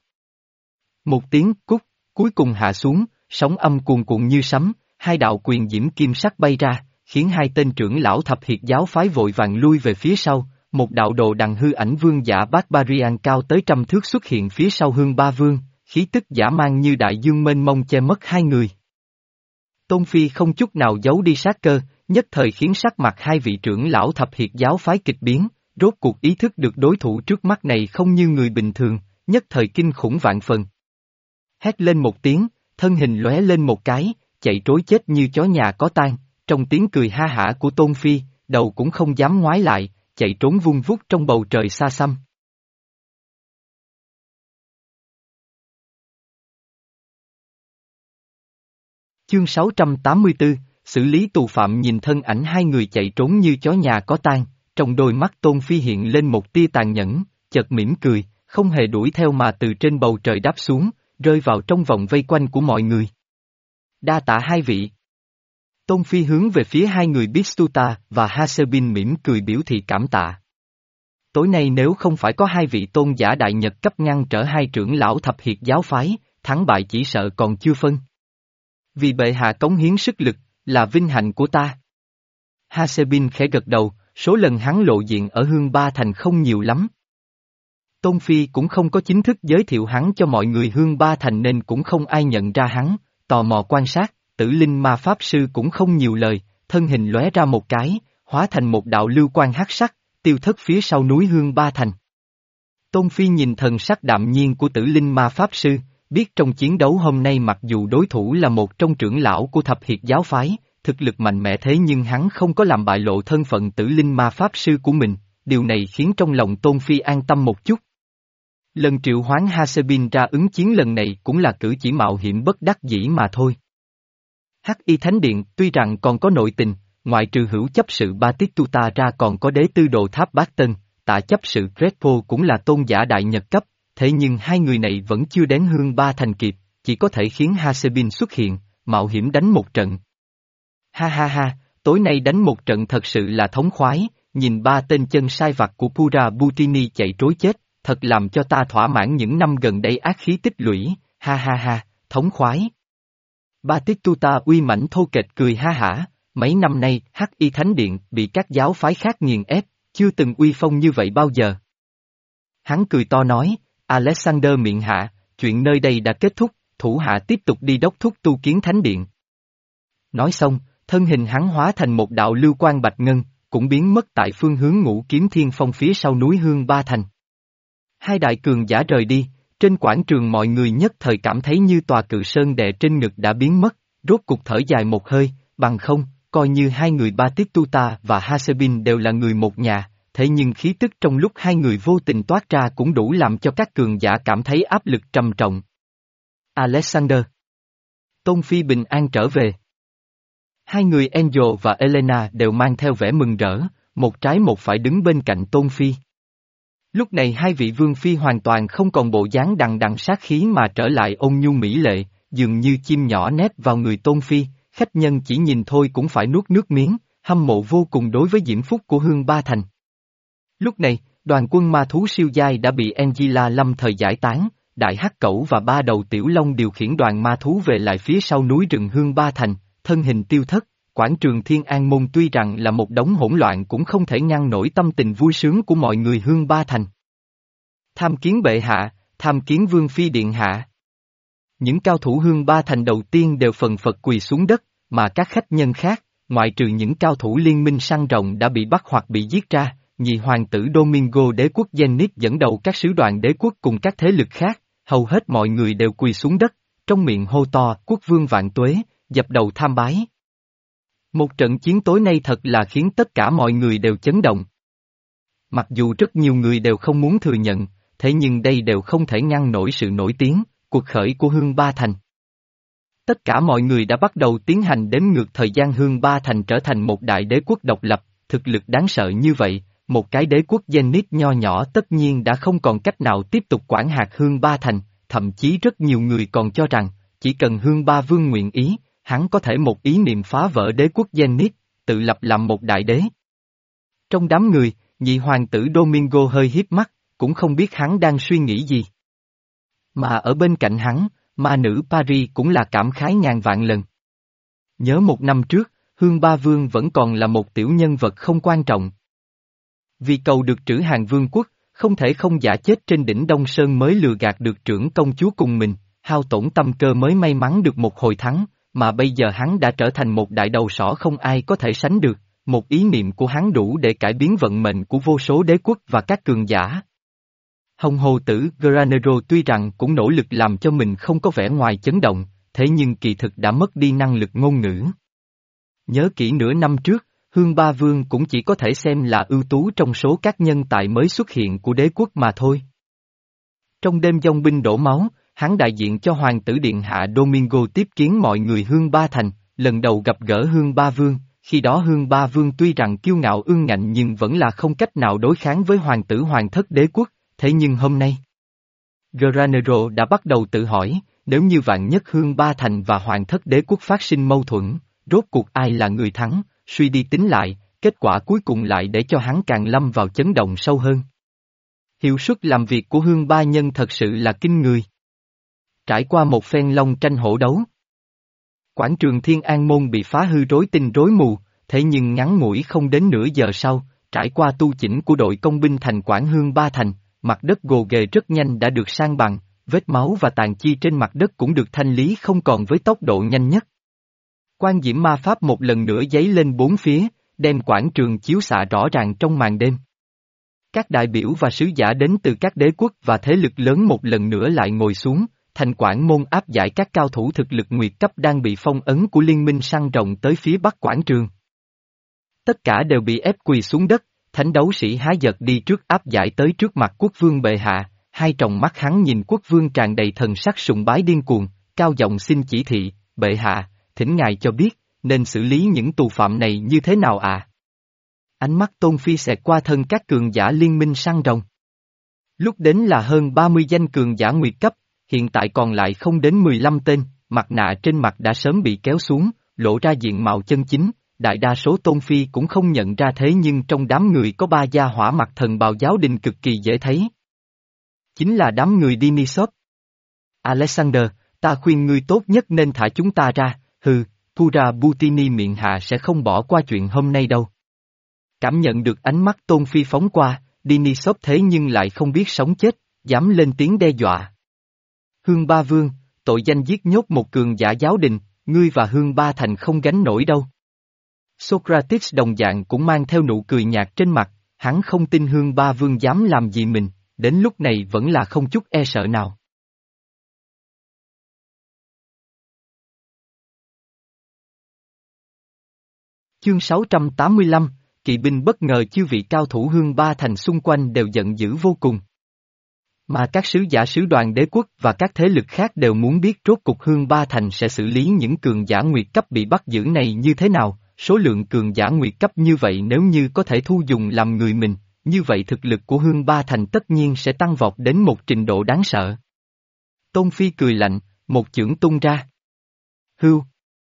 Một tiếng cút, cuối cùng hạ xuống, sóng âm cuồn cuộn như sấm, hai đạo quyền diễm kim sắc bay ra, khiến hai tên trưởng lão Thập Hiệt giáo phái vội vàng lui về phía sau, một đạo đồ đằng hư ảnh vương giả Barbarian cao tới trăm thước xuất hiện phía sau Hương Ba Vương, khí tức giả mang như đại dương mênh mông che mất hai người. Tôn Phi không chút nào giấu đi sát cơ, nhất thời khiến sắc mặt hai vị trưởng lão Thập Hiệt giáo phái kịch biến, rốt cuộc ý thức được đối thủ trước mắt này không như người bình thường, nhất thời kinh khủng vạn phần. Hét lên một tiếng, thân hình lóe lên một cái, chạy trối chết như chó nhà có tang, trong tiếng cười ha hả của Tôn Phi, đầu cũng không dám ngoái lại, chạy trốn vung vút trong bầu trời xa xăm. Chương sáu trăm tám mươi tư, xử lý tù phạm. Nhìn thân ảnh hai người chạy trốn như chó nhà có tang, trong đôi mắt Tôn Phi hiện lên một tia tàn nhẫn, chợt mỉm cười, không hề đuổi theo mà từ trên bầu trời đáp xuống, rơi vào trong vòng vây quanh của mọi người. Đa tạ hai vị. Tôn Phi hướng về phía hai người Bistuta và Hasebin mỉm cười biểu thị cảm tạ. Tối nay nếu không phải có hai vị tôn giả đại nhật cấp ngăn trở hai trưởng lão Thập Hiệt giáo phái, thắng bại chỉ sợ còn chưa phân. Vì bệ hạ cống hiến sức lực, là vinh hạnh của ta. Hasebin khẽ gật đầu, số lần hắn lộ diện ở Hương Ba Thành không nhiều lắm. Tôn Phi cũng không có chính thức giới thiệu hắn cho mọi người Hương Ba Thành nên cũng không ai nhận ra hắn, tò mò quan sát, Tử Linh Ma Pháp Sư cũng không nhiều lời, thân hình lóe ra một cái, hóa thành một đạo lưu quang hắc sắc, tiêu thất phía sau núi Hương Ba Thành. Tôn Phi nhìn thần sắc đạm nhiên của Tử Linh Ma Pháp Sư, biết trong chiến đấu hôm nay mặc dù đối thủ là một trong trưởng lão của Thập Hiệt giáo phái, thực lực mạnh mẽ thế nhưng hắn không có làm bại lộ thân phận Tử Linh Ma Pháp Sư của mình, điều này khiến trong lòng Tôn Phi an tâm một chút. Lần triệu hoán Hasebin ra ứng chiến lần này cũng là cử chỉ mạo hiểm bất đắc dĩ mà thôi. Hắc Y Thánh Điện tuy rằng còn có nội tình, ngoại trừ hữu chấp sự Batistuta ra còn có đế tư đồ Tháp Bát Tân, tạ chấp sự Crespo cũng là tôn giả đại nhật cấp, thế nhưng hai người này vẫn chưa đến Hương Ba Thành kịp, chỉ có thể khiến Hasebin xuất hiện, mạo hiểm đánh một trận. Ha ha ha, tối nay đánh một trận thật sự là thống khoái, nhìn ba tên chân sai vặt của Pura Butini chạy trối chết, thật làm cho ta thỏa mãn những năm gần đây ác khí tích lũy, ha ha ha, thống khoái. Batistuta uy mãnh thô kệch cười ha hả, mấy năm nay Hắc Y Thánh Điện bị các giáo phái khác nghiền ép, chưa từng uy phong như vậy bao giờ. Hắn cười to nói, Alexander miệng hạ, chuyện nơi đây đã kết thúc, thủ hạ tiếp tục đi đốc thúc tu kiến Thánh Điện. Nói xong, thân hình hắn hóa thành một đạo lưu quang bạch ngân, cũng biến mất tại phương hướng Ngũ Kiếm Thiên Phong phía sau núi Hương Ba Thành. Hai đại cường giả rời đi, trên quảng trường mọi người nhất thời cảm thấy như tòa cự sơn đè trên ngực đã biến mất, rốt cục thở dài một hơi, bằng không, coi như hai người Batistuta và Hasebin đều là người một nhà, thế nhưng khí tức trong lúc hai người vô tình toát ra cũng đủ làm cho các cường giả cảm thấy áp lực trầm trọng. Alexander. Tôn Phi bình an trở về. Hai người Angel và Elena đều mang theo vẻ mừng rỡ, một trái một phải đứng bên cạnh Tôn Phi. Lúc này hai vị vương phi hoàn toàn không còn bộ dáng đằng đằng sát khí mà trở lại ôn nhu mỹ lệ, dường như chim nhỏ nép vào người Tôn Phi, khách nhân chỉ nhìn thôi cũng phải nuốt nước miếng, hâm mộ vô cùng đối với diễm phúc của Hương Ba Thành. Lúc này, đoàn quân ma thú siêu giai đã bị Angela lâm thời giải tán, Đại Hắc Cẩu và ba đầu tiểu long điều khiển đoàn ma thú về lại phía sau núi rừng Hương Ba Thành, thân hình tiêu thất. Quảng trường Thiên An Môn tuy rằng là một đống hỗn loạn cũng không thể ngăn nổi tâm tình vui sướng của mọi người Hương Ba Thành. Tham kiến bệ hạ, tham kiến vương phi điện hạ. Những cao thủ Hương Ba Thành đầu tiên đều phần phật quỳ xuống đất, mà các khách nhân khác, ngoại trừ những cao thủ liên minh săn rồng đã bị bắt hoặc bị giết ra, nhị hoàng tử Domingo đế quốc Zenith dẫn đầu các sứ đoàn đế quốc cùng các thế lực khác, hầu hết mọi người đều quỳ xuống đất, trong miệng hô to quốc vương vạn tuế, dập đầu tham bái. Một trận chiến tối nay thật là khiến tất cả mọi người đều chấn động. Mặc dù rất nhiều người đều không muốn thừa nhận, thế nhưng đây đều không thể ngăn nổi sự nổi tiếng, cuộc khởi của Hương Ba Thành. Tất cả mọi người đã bắt đầu tiến hành đếm ngược thời gian Hương Ba Thành trở thành một đại đế quốc độc lập, thực lực đáng sợ như vậy, một cái đế quốc Zenith nho nhỏ tất nhiên đã không còn cách nào tiếp tục quản hạt Hương Ba Thành, thậm chí rất nhiều người còn cho rằng, chỉ cần Hương Ba Vương nguyện ý, hắn có thể một ý niệm phá vỡ đế quốc Zenith, tự lập làm một đại đế. Trong đám người, nhị hoàng tử Domingo hơi hiếp mắt, cũng không biết hắn đang suy nghĩ gì. Mà ở bên cạnh hắn, ma nữ Paris cũng là cảm khái ngàn vạn lần. Nhớ một năm trước, Hương Ba Vương vẫn còn là một tiểu nhân vật không quan trọng. Vì cầu được trữ hàng vương quốc, không thể không giả chết trên đỉnh Đông Sơn mới lừa gạt được trưởng công chúa cùng mình, hao tổn tâm cơ mới may mắn được một hồi thắng, mà bây giờ hắn đã trở thành một đại đầu sỏ không ai có thể sánh được, một ý niệm của hắn đủ để cải biến vận mệnh của vô số đế quốc và các cường giả. Hồng Hồ Tử Granero tuy rằng cũng nỗ lực làm cho mình không có vẻ ngoài chấn động, thế nhưng kỳ thực đã mất đi năng lực ngôn ngữ. Nhớ kỹ nửa năm trước, Hương Ba Vương cũng chỉ có thể xem là ưu tú trong số các nhân tài mới xuất hiện của đế quốc mà thôi. Trong đêm dông binh đổ máu, hắn đại diện cho Hoàng tử Điện Hạ Domingo tiếp kiến mọi người Hương Ba Thành, lần đầu gặp gỡ Hương Ba Vương, khi đó Hương Ba Vương tuy rằng kiêu ngạo ương ngạnh nhưng vẫn là không cách nào đối kháng với Hoàng tử Hoàng thất đế quốc, thế nhưng hôm nay, Granero đã bắt đầu tự hỏi, nếu như vạn nhất Hương Ba Thành và Hoàng thất đế quốc phát sinh mâu thuẫn, rốt cuộc ai là người thắng, suy đi tính lại, kết quả cuối cùng lại để cho hắn càng lâm vào chấn động sâu hơn. Hiệu suất làm việc của Hương Ba Nhân thật sự là kinh người. Trải qua một phen long tranh hổ đấu, quảng trường Thiên An Môn bị phá hư rối tinh rối mù, thế nhưng ngắn ngủi không đến nửa giờ sau, trải qua tu chỉnh của đội công binh thành quản Hương Ba Thành, mặt đất gồ ghề rất nhanh đã được san bằng, vết máu và tàn chi trên mặt đất cũng được thanh lý không còn với tốc độ nhanh nhất. Quan diễm ma pháp một lần nữa giấy lên bốn phía, đem quảng trường chiếu xạ rõ ràng trong màn đêm. Các đại biểu và sứ giả đến từ các đế quốc và thế lực lớn một lần nữa lại ngồi xuống, thành quản môn áp giải các cao thủ thực lực nguyệt cấp đang bị phong ấn của liên minh săn rồng tới phía bắc quảng trường. Tất cả đều bị ép quỳ xuống đất, thánh đấu sĩ há giật đi trước áp giải tới trước mặt quốc vương bệ hạ, hai tròng mắt hắn nhìn quốc vương tràn đầy thần sắc sùng bái điên cuồng, cao giọng xin chỉ thị, bệ hạ, thỉnh ngài cho biết, nên xử lý những tù phạm này như thế nào ạ? À? Ánh mắt Tôn Phi xẹt qua thân các cường giả liên minh săn rồng. Lúc đến là hơn ba mươi danh cường giả nguyệt cấp, hiện tại còn lại không đến mười lăm tên, mặt nạ trên mặt đã sớm bị kéo xuống, lộ ra diện mạo chân chính, đại đa số Tôn Phi cũng không nhận ra thế nhưng trong đám người có ba gia hỏa mặt thần bào giáo đình cực kỳ dễ thấy. Chính là đám người Denisov. Alexander, ta khuyên ngươi tốt nhất nên thả chúng ta ra, hừ, Pura Butini miệng hạ sẽ không bỏ qua chuyện hôm nay đâu. Cảm nhận được ánh mắt Tôn Phi phóng qua, Denisov thế nhưng lại không biết sống chết, dám lên tiếng đe dọa. Hương Ba Vương, tội danh giết nhốt một cường giả giáo đình, ngươi và Hương Ba Thành không gánh nổi đâu. Socrates đồng dạng cũng mang theo nụ cười nhạt trên mặt, hắn không tin Hương Ba Vương dám làm gì mình, đến lúc này vẫn là không chút e sợ nào. Chương sáu trăm tám mươi lăm, kỵ binh bất ngờ chư vị cao thủ Hương Ba Thành xung quanh đều giận dữ vô cùng. Mà các sứ giả sứ đoàn đế quốc và các thế lực khác đều muốn biết rốt cục Hương Ba Thành sẽ xử lý những cường giả nguyệt cấp bị bắt giữ này như thế nào, số lượng cường giả nguyệt cấp như vậy nếu như có thể thu dùng làm người mình, như vậy thực lực của Hương Ba Thành tất nhiên sẽ tăng vọt đến một trình độ đáng sợ. Tôn Phi cười lạnh, một chưởng tung ra. Hưu.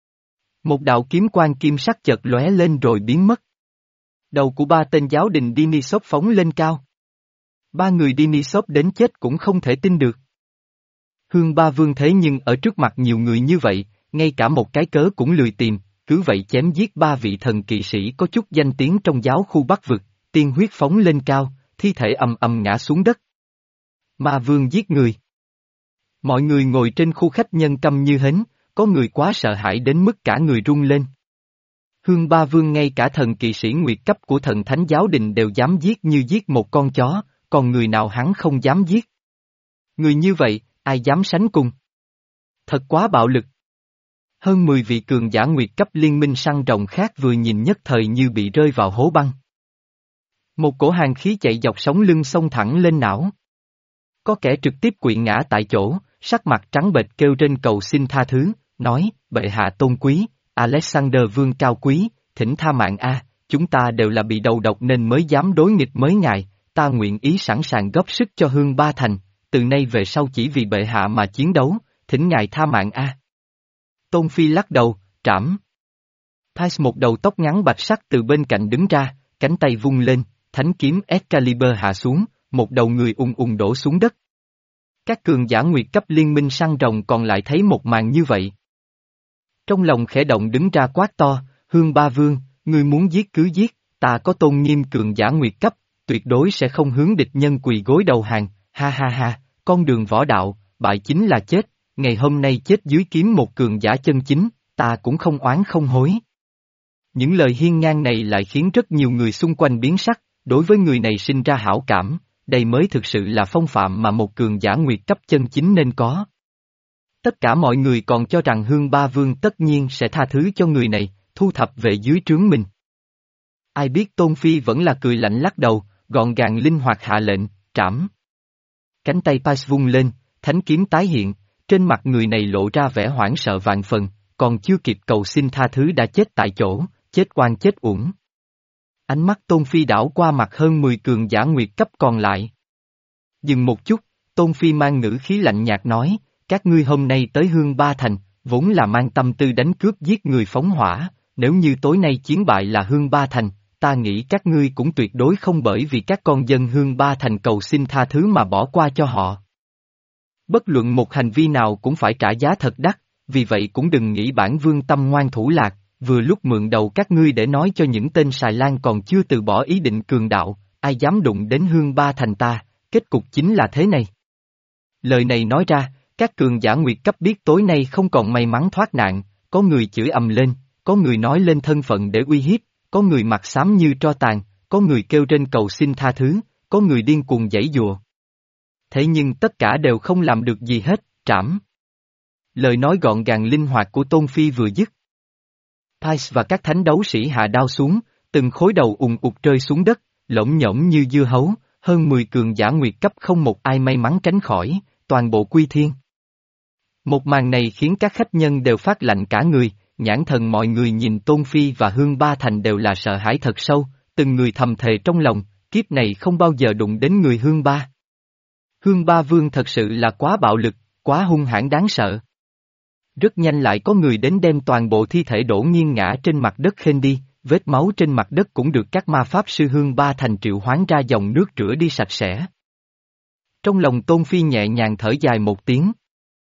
Một đạo kiếm quang kim sắc chợt lóe lên rồi biến mất. Đầu của ba tên giáo đình Denisop phóng lên cao. Ba người Denisop đến chết cũng không thể tin được. Hương Ba Vương thế nhưng ở trước mặt nhiều người như vậy, ngay cả một cái cớ cũng lười tìm, cứ vậy chém giết ba vị thần kỵ sĩ có chút danh tiếng trong giáo khu Bắc Vực, tiên huyết phóng lên cao, thi thể ầm ầm ngã xuống đất. Ma Vương giết người. Mọi người ngồi trên khu khách nhân câm như hến, có người quá sợ hãi đến mức cả người run lên. Hương Ba Vương ngay cả thần kỵ sĩ nguyệt cấp của thần thánh giáo đình đều dám giết như giết một con chó, còn người nào hắn không dám giết. Người như vậy, ai dám sánh cùng? Thật quá bạo lực. Hơn mười vị cường giả nguyệt cấp liên minh săn rồng khác vừa nhìn nhất thời như bị rơi vào hố băng. Một cổ hàn khí chạy dọc sống lưng xông thẳng lên não. Có kẻ trực tiếp quỵ ngã tại chỗ, sắc mặt trắng bệch kêu trên cầu xin tha thứ, nói, bệ hạ tôn quý, Alexander Vương cao quý, thỉnh tha mạng a, chúng ta đều là bị đầu độc nên mới dám đối nghịch với ngài, ta nguyện ý sẵn sàng góp sức cho Hương Ba Thành, từ nay về sau chỉ vì bệ hạ mà chiến đấu, thỉnh ngài tha mạng a. Tôn Phi lắc đầu, trảm. Thais một đầu tóc ngắn bạch sắc từ bên cạnh đứng ra, cánh tay vung lên, thánh kiếm Excalibur hạ xuống, một đầu người ùng ùng đổ xuống đất. Các cường giả nguyệt cấp liên minh săn rồng còn lại thấy một màn như vậy. Trong lòng khẽ động đứng ra quát to, Hương Ba Vương, ngươi muốn giết cứ giết, ta có tôn nghiêm cường giả nguyệt cấp, tuyệt đối sẽ không hướng địch nhân quỳ gối đầu hàng, ha ha ha, con đường võ đạo, bại chính là chết, ngày hôm nay chết dưới kiếm một cường giả chân chính, ta cũng không oán không hối. Những lời hiên ngang này lại khiến rất nhiều người xung quanh biến sắc, đối với người này sinh ra hảo cảm, đây mới thực sự là phong phạm mà một cường giả nguyệt cấp chân chính nên có. Tất cả mọi người còn cho rằng Hương Ba Vương tất nhiên sẽ tha thứ cho người này, thu thập về dưới trướng mình. Ai biết Tôn Phi vẫn là cười lạnh lắc đầu, gọn gàng linh hoạt hạ lệnh, trảm. Cánh tay Pais vung lên, thánh kiếm tái hiện, trên mặt người này lộ ra vẻ hoảng sợ vạn phần, còn chưa kịp cầu xin tha thứ đã chết tại chỗ, chết oan chết uổng. Ánh mắt Tôn Phi đảo qua mặt hơn mười cường giả nguyệt cấp còn lại. Dừng một chút, Tôn Phi mang ngữ khí lạnh nhạt nói, các ngươi hôm nay tới Hương Ba Thành, vốn là mang tâm tư đánh cướp giết người phóng hỏa, nếu như tối nay chiến bại là Hương Ba Thành, ta nghĩ các ngươi cũng tuyệt đối không bởi vì các con dân Hương Ba Thành cầu xin tha thứ mà bỏ qua cho họ. Bất luận một hành vi nào cũng phải trả giá thật đắt, vì vậy cũng đừng nghĩ bản vương tâm ngoan thủ lạc, vừa lúc mượn đầu các ngươi để nói cho những tên xài lan còn chưa từ bỏ ý định cường đạo, ai dám đụng đến Hương Ba Thành ta, kết cục chính là thế này. Lời này nói ra, các cường giả nguyệt cấp biết tối nay không còn may mắn thoát nạn, có người chửi ầm lên, có người nói lên thân phận để uy hiếp, có người mặt xám như tro tàn, có người kêu trên cầu xin tha thứ, có người điên cuồng giãy giụa. Thế nhưng tất cả đều không làm được gì hết, trảm. Lời nói gọn gàng linh hoạt của Tôn Phi vừa dứt. Thais và các thánh đấu sĩ hạ đao xuống, từng khối đầu ùng ụt rơi xuống đất, lỗm nhổm như dưa hấu, hơn mười cường giả nguyệt cấp không một ai may mắn tránh khỏi, toàn bộ quy thiên. Một màn này khiến các khách nhân đều phát lạnh cả người, nhãn thần mọi người nhìn Tôn Phi và Hương Ba Thành đều là sợ hãi thật sâu, từng người thầm thề trong lòng, kiếp này không bao giờ đụng đến người Hương Ba. Hương Ba Vương thật sự là quá bạo lực, quá hung hãn đáng sợ. Rất nhanh lại có người đến đem toàn bộ thi thể đổ nghiêng ngã trên mặt đất khênh đi, vết máu trên mặt đất cũng được các ma pháp sư Hương Ba Thành triệu hoán ra dòng nước rửa đi sạch sẽ. Trong lòng Tôn Phi nhẹ nhàng thở dài một tiếng.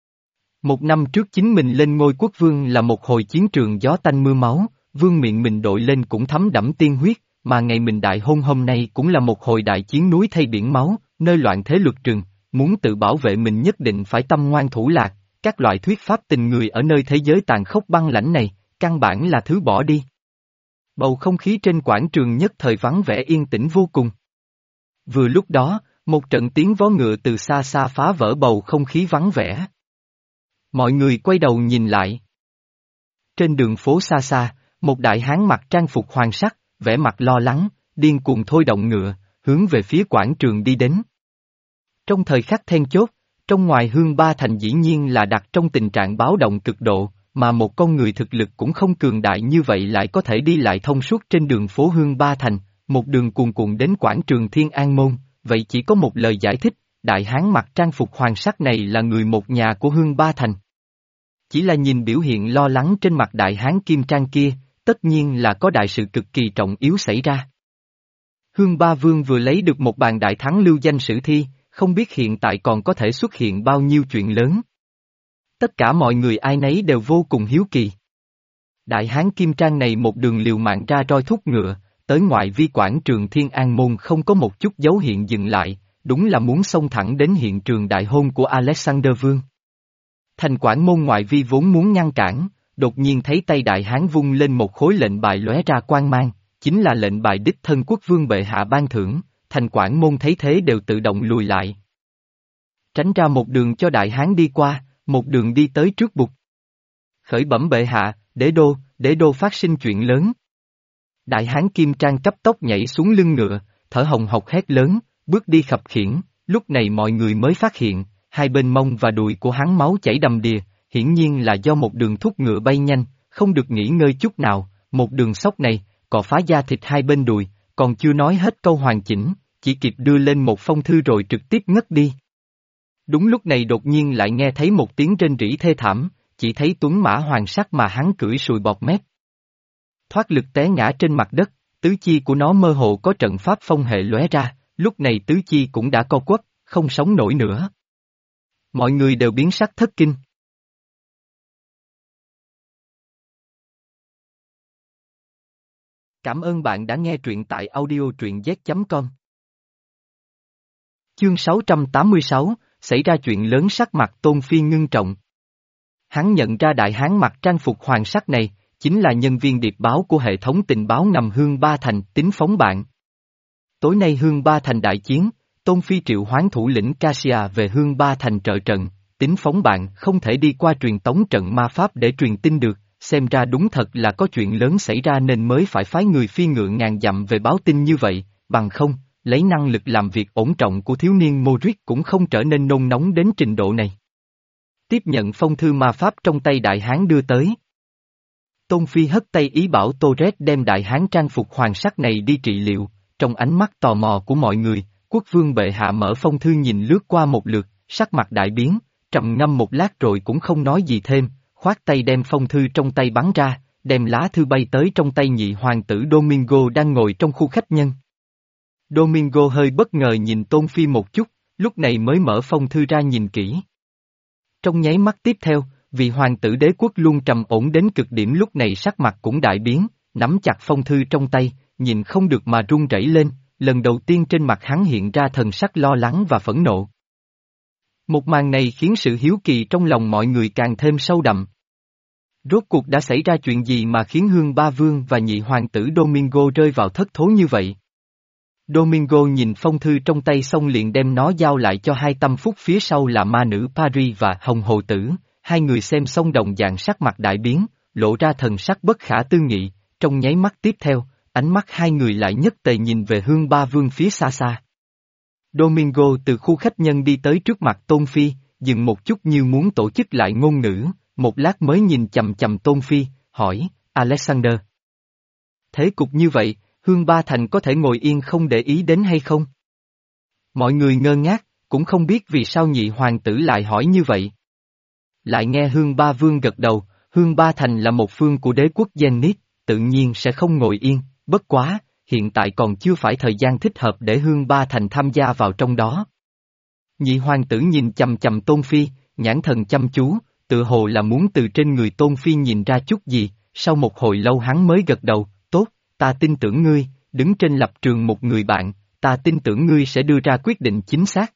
Một năm trước chính mình lên ngôi quốc vương là một hồi chiến trường gió tanh mưa máu, vương miện mình đội lên cũng thấm đẫm tiên huyết, mà ngày mình đại hôn hôm nay cũng là một hồi đại chiến núi thay biển máu, nơi loạn thế luật trường, muốn tự bảo vệ mình nhất định phải tâm ngoan thủ lạc, các loại thuyết pháp tình người ở nơi thế giới tàn khốc băng lãnh này, căn bản là thứ bỏ đi. Bầu không khí trên quảng trường nhất thời vắng vẻ yên tĩnh vô cùng. Vừa lúc đó, một trận tiếng vó ngựa từ xa xa phá vỡ bầu không khí vắng vẻ. Mọi người quay đầu nhìn lại. Trên đường phố xa xa, một đại hán mặc trang phục hoàng sắc, vẻ mặt lo lắng, điên cuồng thôi động ngựa, hướng về phía quảng trường đi đến. Trong thời khắc then chốt, trong ngoài Hương Ba Thành dĩ nhiên là đặt trong tình trạng báo động cực độ, mà một con người thực lực cũng không cường đại như vậy lại có thể đi lại thông suốt trên đường phố Hương Ba Thành, một đường cuồn cuộn đến quảng trường Thiên An Môn, vậy chỉ có một lời giải thích, đại hán mặc trang phục hoàng sắc này là người một nhà của Hương Ba Thành. Chỉ là nhìn biểu hiện lo lắng trên mặt đại hán kim trang kia, tất nhiên là có đại sự cực kỳ trọng yếu xảy ra. Hương Ba Vương vừa lấy được một bàn đại thắng lưu danh sử thi, không biết hiện tại còn có thể xuất hiện bao nhiêu chuyện lớn. Tất cả mọi người ai nấy đều vô cùng hiếu kỳ. Đại hán kim trang này một đường liều mạng ra roi thúc ngựa, tới ngoại vi quảng trường Thiên An Môn không có một chút dấu hiện dừng lại, đúng là muốn xông thẳng đến hiện trường đại hôn của Alexander Vương. Thành quảng môn ngoại vi vốn muốn ngăn cản, đột nhiên thấy tay đại hán vung lên một khối lệnh bài lóe ra quang mang, chính là lệnh bài đích thân quốc vương bệ hạ ban thưởng, thành quảng môn thấy thế đều tự động lùi lại. Tránh ra một đường cho đại hán đi qua, một đường đi tới trước bục. Khởi bẩm bệ hạ, đế đô, đế đô phát sinh chuyện lớn. Đại hán kim trang cấp tốc nhảy xuống lưng ngựa, thở hồng hộc hét lớn, bước đi khập khiễng, lúc này mọi người mới phát hiện, hai bên mông và đùi của hắn máu chảy đầm đìa, hiển nhiên là do một đường thúc ngựa bay nhanh, không được nghỉ ngơi chút nào, một đường sốc này, cọ phá da thịt hai bên đùi, còn chưa nói hết câu hoàn chỉnh, chỉ kịp đưa lên một phong thư rồi trực tiếp ngất đi. Đúng lúc này đột nhiên lại nghe thấy một tiếng rên rỉ thê thảm, chỉ thấy tuấn mã hoàng sắc mà hắn cưỡi sùi bọt mép. Thoát lực té ngã trên mặt đất, tứ chi của nó mơ hồ có trận pháp phong hệ lóe ra, lúc này tứ chi cũng đã co quắp, không sống nổi nữa. Mọi người đều biến sắc thất kinh. Cảm ơn bạn đã nghe truyện tại audio truyện z chấm com. Chương sáu trăm tám mươi sáu, xảy ra chuyện lớn sắc mặt Tôn Phi ngưng trọng. Hắn nhận ra đại hán mặc trang phục hoàng sắc này, chính là nhân viên điệp báo của hệ thống tình báo ngầm Hương Ba Thành, Tính Phóng Bạn. Tối nay Hương Ba Thành đại chiến, Tôn Phi triệu hoán thủ lĩnh Cassia về Hương Ba Thành trợ trận, Tính Phóng Bạn không thể đi qua truyền tống trận ma pháp để truyền tin được, xem ra đúng thật là có chuyện lớn xảy ra nên mới phải phái người phi ngựa ngàn dặm về báo tin như vậy, bằng không, lấy năng lực làm việc ổn trọng của thiếu niên Modric cũng không trở nên nôn nóng đến trình độ này. Tiếp nhận phong thư ma pháp trong tay đại hán đưa tới. Tôn Phi hất tay ý bảo Torres đem đại hán trang phục hoàng sắc này đi trị liệu, trong ánh mắt tò mò của mọi người, quốc vương bệ hạ mở phong thư nhìn lướt qua một lượt, sắc mặt đại biến, trầm ngâm một lát rồi cũng không nói gì thêm, khoát tay đem phong thư trong tay bắn ra, đem lá thư bay tới trong tay nhị hoàng tử Domingo đang ngồi trong khu khách nhân. Domingo hơi bất ngờ nhìn Tôn Phi một chút, lúc này mới mở phong thư ra nhìn kỹ. Trong nháy mắt tiếp theo, vị hoàng tử đế quốc luôn trầm ổn đến cực điểm lúc này sắc mặt cũng đại biến, nắm chặt phong thư trong tay, nhìn không được mà run rẩy lên, lần đầu tiên trên mặt hắn hiện ra thần sắc lo lắng và phẫn nộ. Một màn này khiến sự hiếu kỳ trong lòng mọi người càng thêm sâu đậm. Rốt cuộc đã xảy ra chuyện gì mà khiến Hương Ba Vương và nhị hoàng tử Domingo rơi vào thất thố như vậy? Domingo nhìn phong thư trong tay xong liền đem nó giao lại cho hai tâm phúc phía sau là ma nữ Paris và Hồng Hồ Tử, hai người xem xong đồng dạng sắc mặt đại biến, lộ ra thần sắc bất khả tư nghị, trong nháy mắt tiếp theo, ánh mắt hai người lại nhất tề nhìn về Hương Ba Vương phía xa xa. Domingo từ khu khách nhân đi tới trước mặt Tôn Phi, dừng một chút như muốn tổ chức lại ngôn ngữ, một lát mới nhìn chầm chầm Tôn Phi, hỏi, Alexander. Thế cục như vậy, Hương Ba Thành có thể ngồi yên không để ý đến hay không? Mọi người ngơ ngác, cũng không biết vì sao nhị hoàng tử lại hỏi như vậy. Lại nghe Hương Ba Vương gật đầu, Hương Ba Thành là một phương của đế quốc Zenith, tự nhiên sẽ không ngồi yên, bất quá, hiện tại còn chưa phải thời gian thích hợp để Hương Ba Thành tham gia vào trong đó. Nhị hoàng tử nhìn chầm chầm Tôn Phi, nhãn thần chăm chú, tự hồ là muốn từ trên người Tôn Phi nhìn ra chút gì, sau một hồi lâu hắn mới gật đầu, tốt, ta tin tưởng ngươi, đứng trên lập trường một người bạn, ta tin tưởng ngươi sẽ đưa ra quyết định chính xác.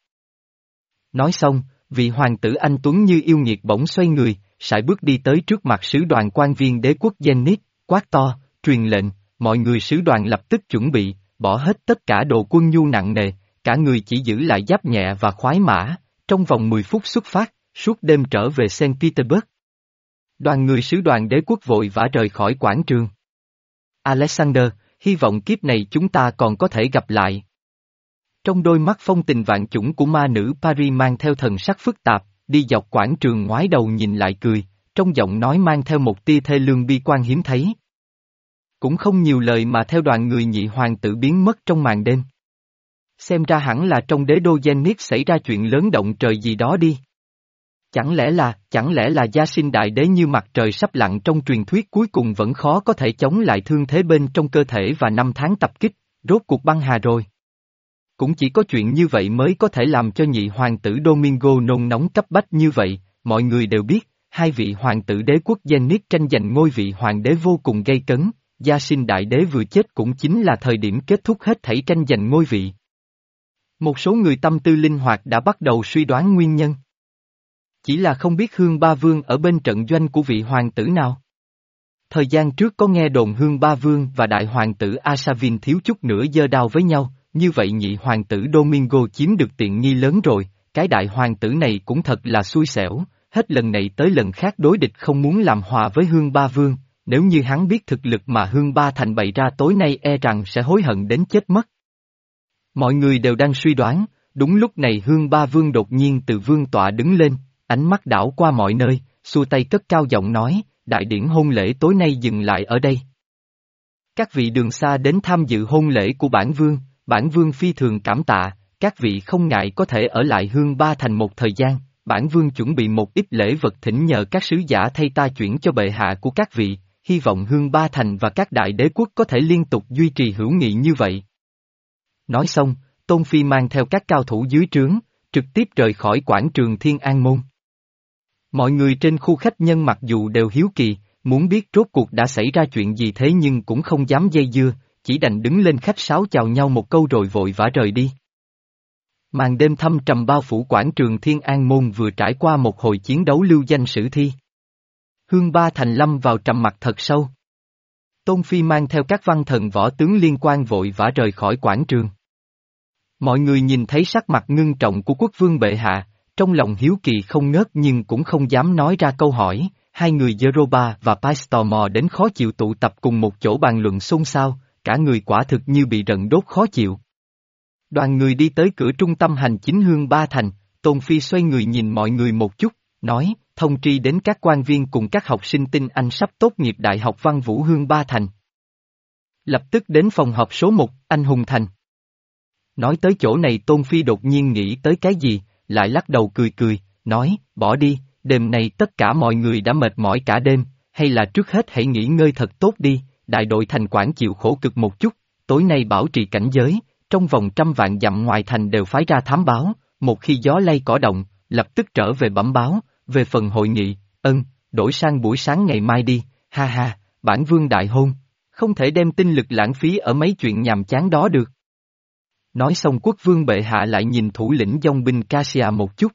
Nói xong, vị hoàng tử anh Tuấn như yêu nghiệt bỗng xoay người, sải bước đi tới trước mặt sứ đoàn quan viên đế quốc Zenith, quát to, truyền lệnh, mọi người sứ đoàn lập tức chuẩn bị, bỏ hết tất cả đồ quân nhu nặng nề, cả người chỉ giữ lại giáp nhẹ và khoái mã, trong vòng mười phút xuất phát, suốt đêm trở về Saint Petersburg. Đoàn người sứ đoàn đế quốc vội vã rời khỏi quảng trường. Alexander, hy vọng kiếp này chúng ta còn có thể gặp lại. Trong đôi mắt phong tình vạn chủng của ma nữ Paris mang theo thần sắc phức tạp, đi dọc quảng trường ngoái đầu nhìn lại cười, trong giọng nói mang theo một tia thê lương bi quan hiếm thấy. Cũng không nhiều lời mà theo đoàn người nhị hoàng tử biến mất trong màn đêm. Xem ra hẳn là trong đế đô Zenith xảy ra chuyện lớn động trời gì đó đi. Chẳng lẽ là, chẳng lẽ là Gia Sinh đại đế như mặt trời sắp lặn trong truyền thuyết cuối cùng vẫn khó có thể chống lại thương thế bên trong cơ thể và năm tháng tập kích, rốt cuộc băng hà rồi. Cũng chỉ có chuyện như vậy mới có thể làm cho nhị hoàng tử Domingo nôn nóng cấp bách như vậy, mọi người đều biết, hai vị hoàng tử đế quốc Zenith tranh giành ngôi vị hoàng đế vô cùng gay cấn, Gia Sinh đại đế vừa chết cũng chính là thời điểm kết thúc hết thảy tranh giành ngôi vị. Một số người tâm tư linh hoạt đã bắt đầu suy đoán nguyên nhân. Chỉ là không biết Hương Ba Vương ở bên trận doanh của vị hoàng tử nào. Thời gian trước có nghe đồn Hương Ba Vương và đại hoàng tử Asavin thiếu chút nữa giơ đao với nhau, như vậy nhị hoàng tử Domingo chiếm được tiện nghi lớn rồi, cái đại hoàng tử này cũng thật là xui xẻo, hết lần này tới lần khác đối địch không muốn làm hòa với Hương Ba Vương, nếu như hắn biết thực lực mà Hương Ba Thành bày ra tối nay e rằng sẽ hối hận đến chết mất. Mọi người đều đang suy đoán, đúng lúc này Hương Ba Vương đột nhiên từ vương tọa đứng lên, ánh mắt đảo qua mọi nơi, xua tay cất cao giọng nói, đại điển hôn lễ tối nay dừng lại ở đây. Các vị đường xa đến tham dự hôn lễ của bản vương, bản vương phi thường cảm tạ, các vị không ngại có thể ở lại Hương Ba Thành một thời gian, bản vương chuẩn bị một ít lễ vật thỉnh nhờ các sứ giả thay ta chuyển cho bệ hạ của các vị, hy vọng Hương Ba Thành và các đại đế quốc có thể liên tục duy trì hữu nghị như vậy. Nói xong, Tôn Phi mang theo các cao thủ dưới trướng, trực tiếp rời khỏi quảng trường Thiên An Môn. Mọi người trên khu khách nhân mặc dù đều hiếu kỳ, muốn biết rốt cuộc đã xảy ra chuyện gì thế nhưng cũng không dám dây dưa, chỉ đành đứng lên khách sáo chào nhau một câu rồi vội vã rời đi. Màn đêm thâm trầm bao phủ quảng trường Thiên An Môn vừa trải qua một hồi chiến đấu lưu danh sử thi. Hương Ba Thành lâm vào trầm mặc thật sâu. Tôn Phi mang theo các văn thần võ tướng liên quan vội vã rời khỏi quảng trường. Mọi người nhìn thấy sắc mặt ngưng trọng của quốc vương bệ hạ, trong lòng hiếu kỳ không ngớt nhưng cũng không dám nói ra câu hỏi, hai người Zeroba và Paistormo đến khó chịu tụ tập cùng một chỗ bàn luận xôn xao, cả người quả thực như bị rận đốt khó chịu. Đoàn người đi tới cửa trung tâm hành chính Hương Ba Thành, Tôn Phi xoay người nhìn mọi người một chút, nói, thông tri đến các quan viên cùng các học sinh tinh anh sắp tốt nghiệp Đại học Văn Vũ Hương Ba Thành. Lập tức đến phòng họp số một, Anh Hùng Thành. Nói tới chỗ này Tôn Phi đột nhiên nghĩ tới cái gì, lại lắc đầu cười cười, nói, bỏ đi, đêm nay tất cả mọi người đã mệt mỏi cả đêm, hay là trước hết hãy nghỉ ngơi thật tốt đi, đại đội thành quản chịu khổ cực một chút, tối nay bảo trì cảnh giới, trong vòng trăm vạn dặm ngoài thành đều phái ra thám báo, một khi gió lay cỏ động, lập tức trở về bẩm báo, về phần hội nghị, ân, đổi sang buổi sáng ngày mai đi, ha ha, bản vương đại hôn, không thể đem tinh lực lãng phí ở mấy chuyện nhàm chán đó được. Nói xong quốc vương bệ hạ lại nhìn thủ lĩnh dòng binh Cassia một chút.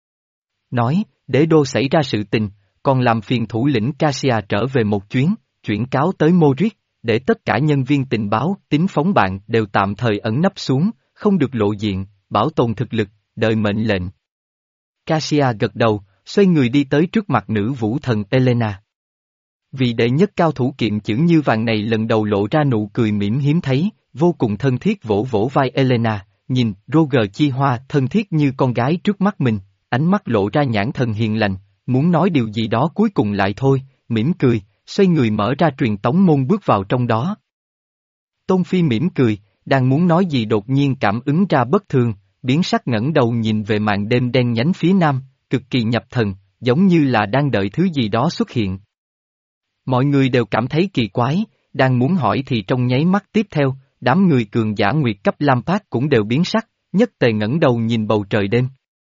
Nói, đế đô xảy ra sự tình, còn làm phiền thủ lĩnh Cassia trở về một chuyến, chuyển cáo tới Modric, để tất cả nhân viên tình báo, tín phóng bạn đều tạm thời ẩn nấp xuống, không được lộ diện, bảo tồn thực lực, đợi mệnh lệnh. Cassia gật đầu, xoay người đi tới trước mặt nữ vũ thần Elena. Vị đệ nhất cao thủ kiệm chữ như vàng này lần đầu lộ ra nụ cười mỉm hiếm thấy, vô cùng thân thiết vỗ vỗ vai Elena, nhìn Roger Chi Hoa thân thiết như con gái trước mắt mình, ánh mắt lộ ra nhãn thần hiền lành, muốn nói điều gì đó cuối cùng lại thôi, mỉm cười, xoay người mở ra truyền tống môn bước vào trong đó. Tôn Phi mỉm cười, đang muốn nói gì đột nhiên cảm ứng ra bất thường, biến sắc ngẩng đầu nhìn về màn đêm đen nhánh phía nam, cực kỳ nhập thần, giống như là đang đợi thứ gì đó xuất hiện. Mọi người đều cảm thấy kỳ quái, đang muốn hỏi thì trong nháy mắt tiếp theo, đám người cường giả nguyệt cấp Lampard cũng đều biến sắc, nhất tề ngẩng đầu nhìn bầu trời đêm.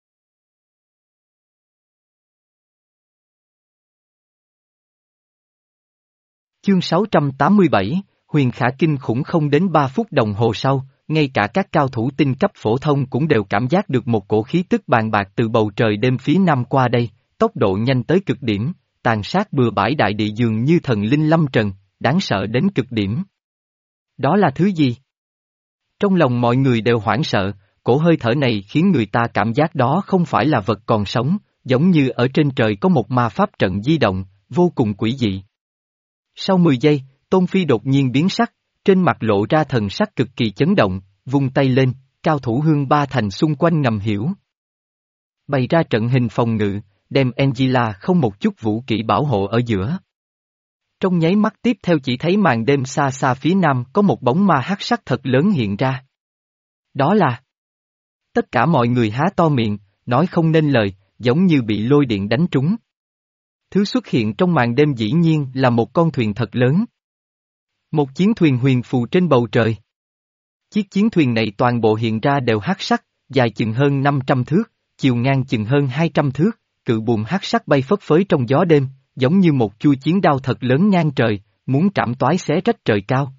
Chương sáu trăm tám mươi bảy, Huyền Khả kinh khủng không đến ba phút đồng hồ sau, ngay cả các cao thủ tinh cấp phổ thông cũng đều cảm giác được một cổ khí tức bàn bạc từ bầu trời đêm phía nam qua đây, tốc độ nhanh tới cực điểm, tàn sát bừa bãi đại địa dường như thần linh lâm trần, đáng sợ đến cực điểm. Đó là thứ gì? Trong lòng mọi người đều hoảng sợ, cổ hơi thở này khiến người ta cảm giác đó không phải là vật còn sống, giống như ở trên trời có một ma pháp trận di động, vô cùng quỷ dị. Sau mười giây, Tôn Phi đột nhiên biến sắc, trên mặt lộ ra thần sắc cực kỳ chấn động, vung tay lên, cao thủ Hương Ba Thành xung quanh ngầm hiểu. Bày ra trận hình phòng ngự, đem Angela không một chút vũ kỹ bảo hộ ở giữa. Trong nháy mắt tiếp theo chỉ thấy màn đêm xa xa phía nam có một bóng ma hắc sắc thật lớn hiện ra. Đó là... Tất cả mọi người há to miệng, nói không nên lời, giống như bị lôi điện đánh trúng. Thứ xuất hiện trong màn đêm dĩ nhiên là một con thuyền thật lớn. Một chiến thuyền huyền phù trên bầu trời. Chiếc chiến thuyền này toàn bộ hiện ra đều hắc sắc, dài chừng hơn năm trăm thước, chiều ngang chừng hơn hai trăm thước, cự buồm hắc sắc bay phất phới trong gió đêm, giống như một chuôi chiến đao thật lớn ngang trời, muốn trảm toái xé rách trời cao.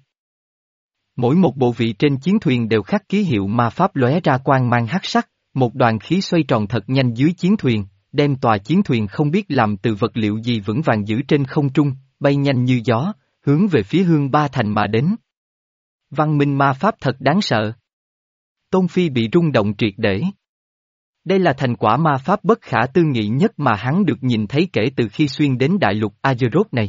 Mỗi một bộ vị trên chiến thuyền đều khắc ký hiệu ma pháp lóe ra quang mang hắc sắc, một đoàn khí xoay tròn thật nhanh dưới chiến thuyền, đem tòa chiến thuyền không biết làm từ vật liệu gì vững vàng giữ trên không trung, bay nhanh như gió, hướng về phía Hương Ba Thành mà đến. Văn minh ma pháp thật đáng sợ. Tôn Phi bị rung động triệt để. Đây là thành quả ma pháp bất khả tư nghị nhất mà hắn được nhìn thấy kể từ khi xuyên đến đại lục Azeroth này.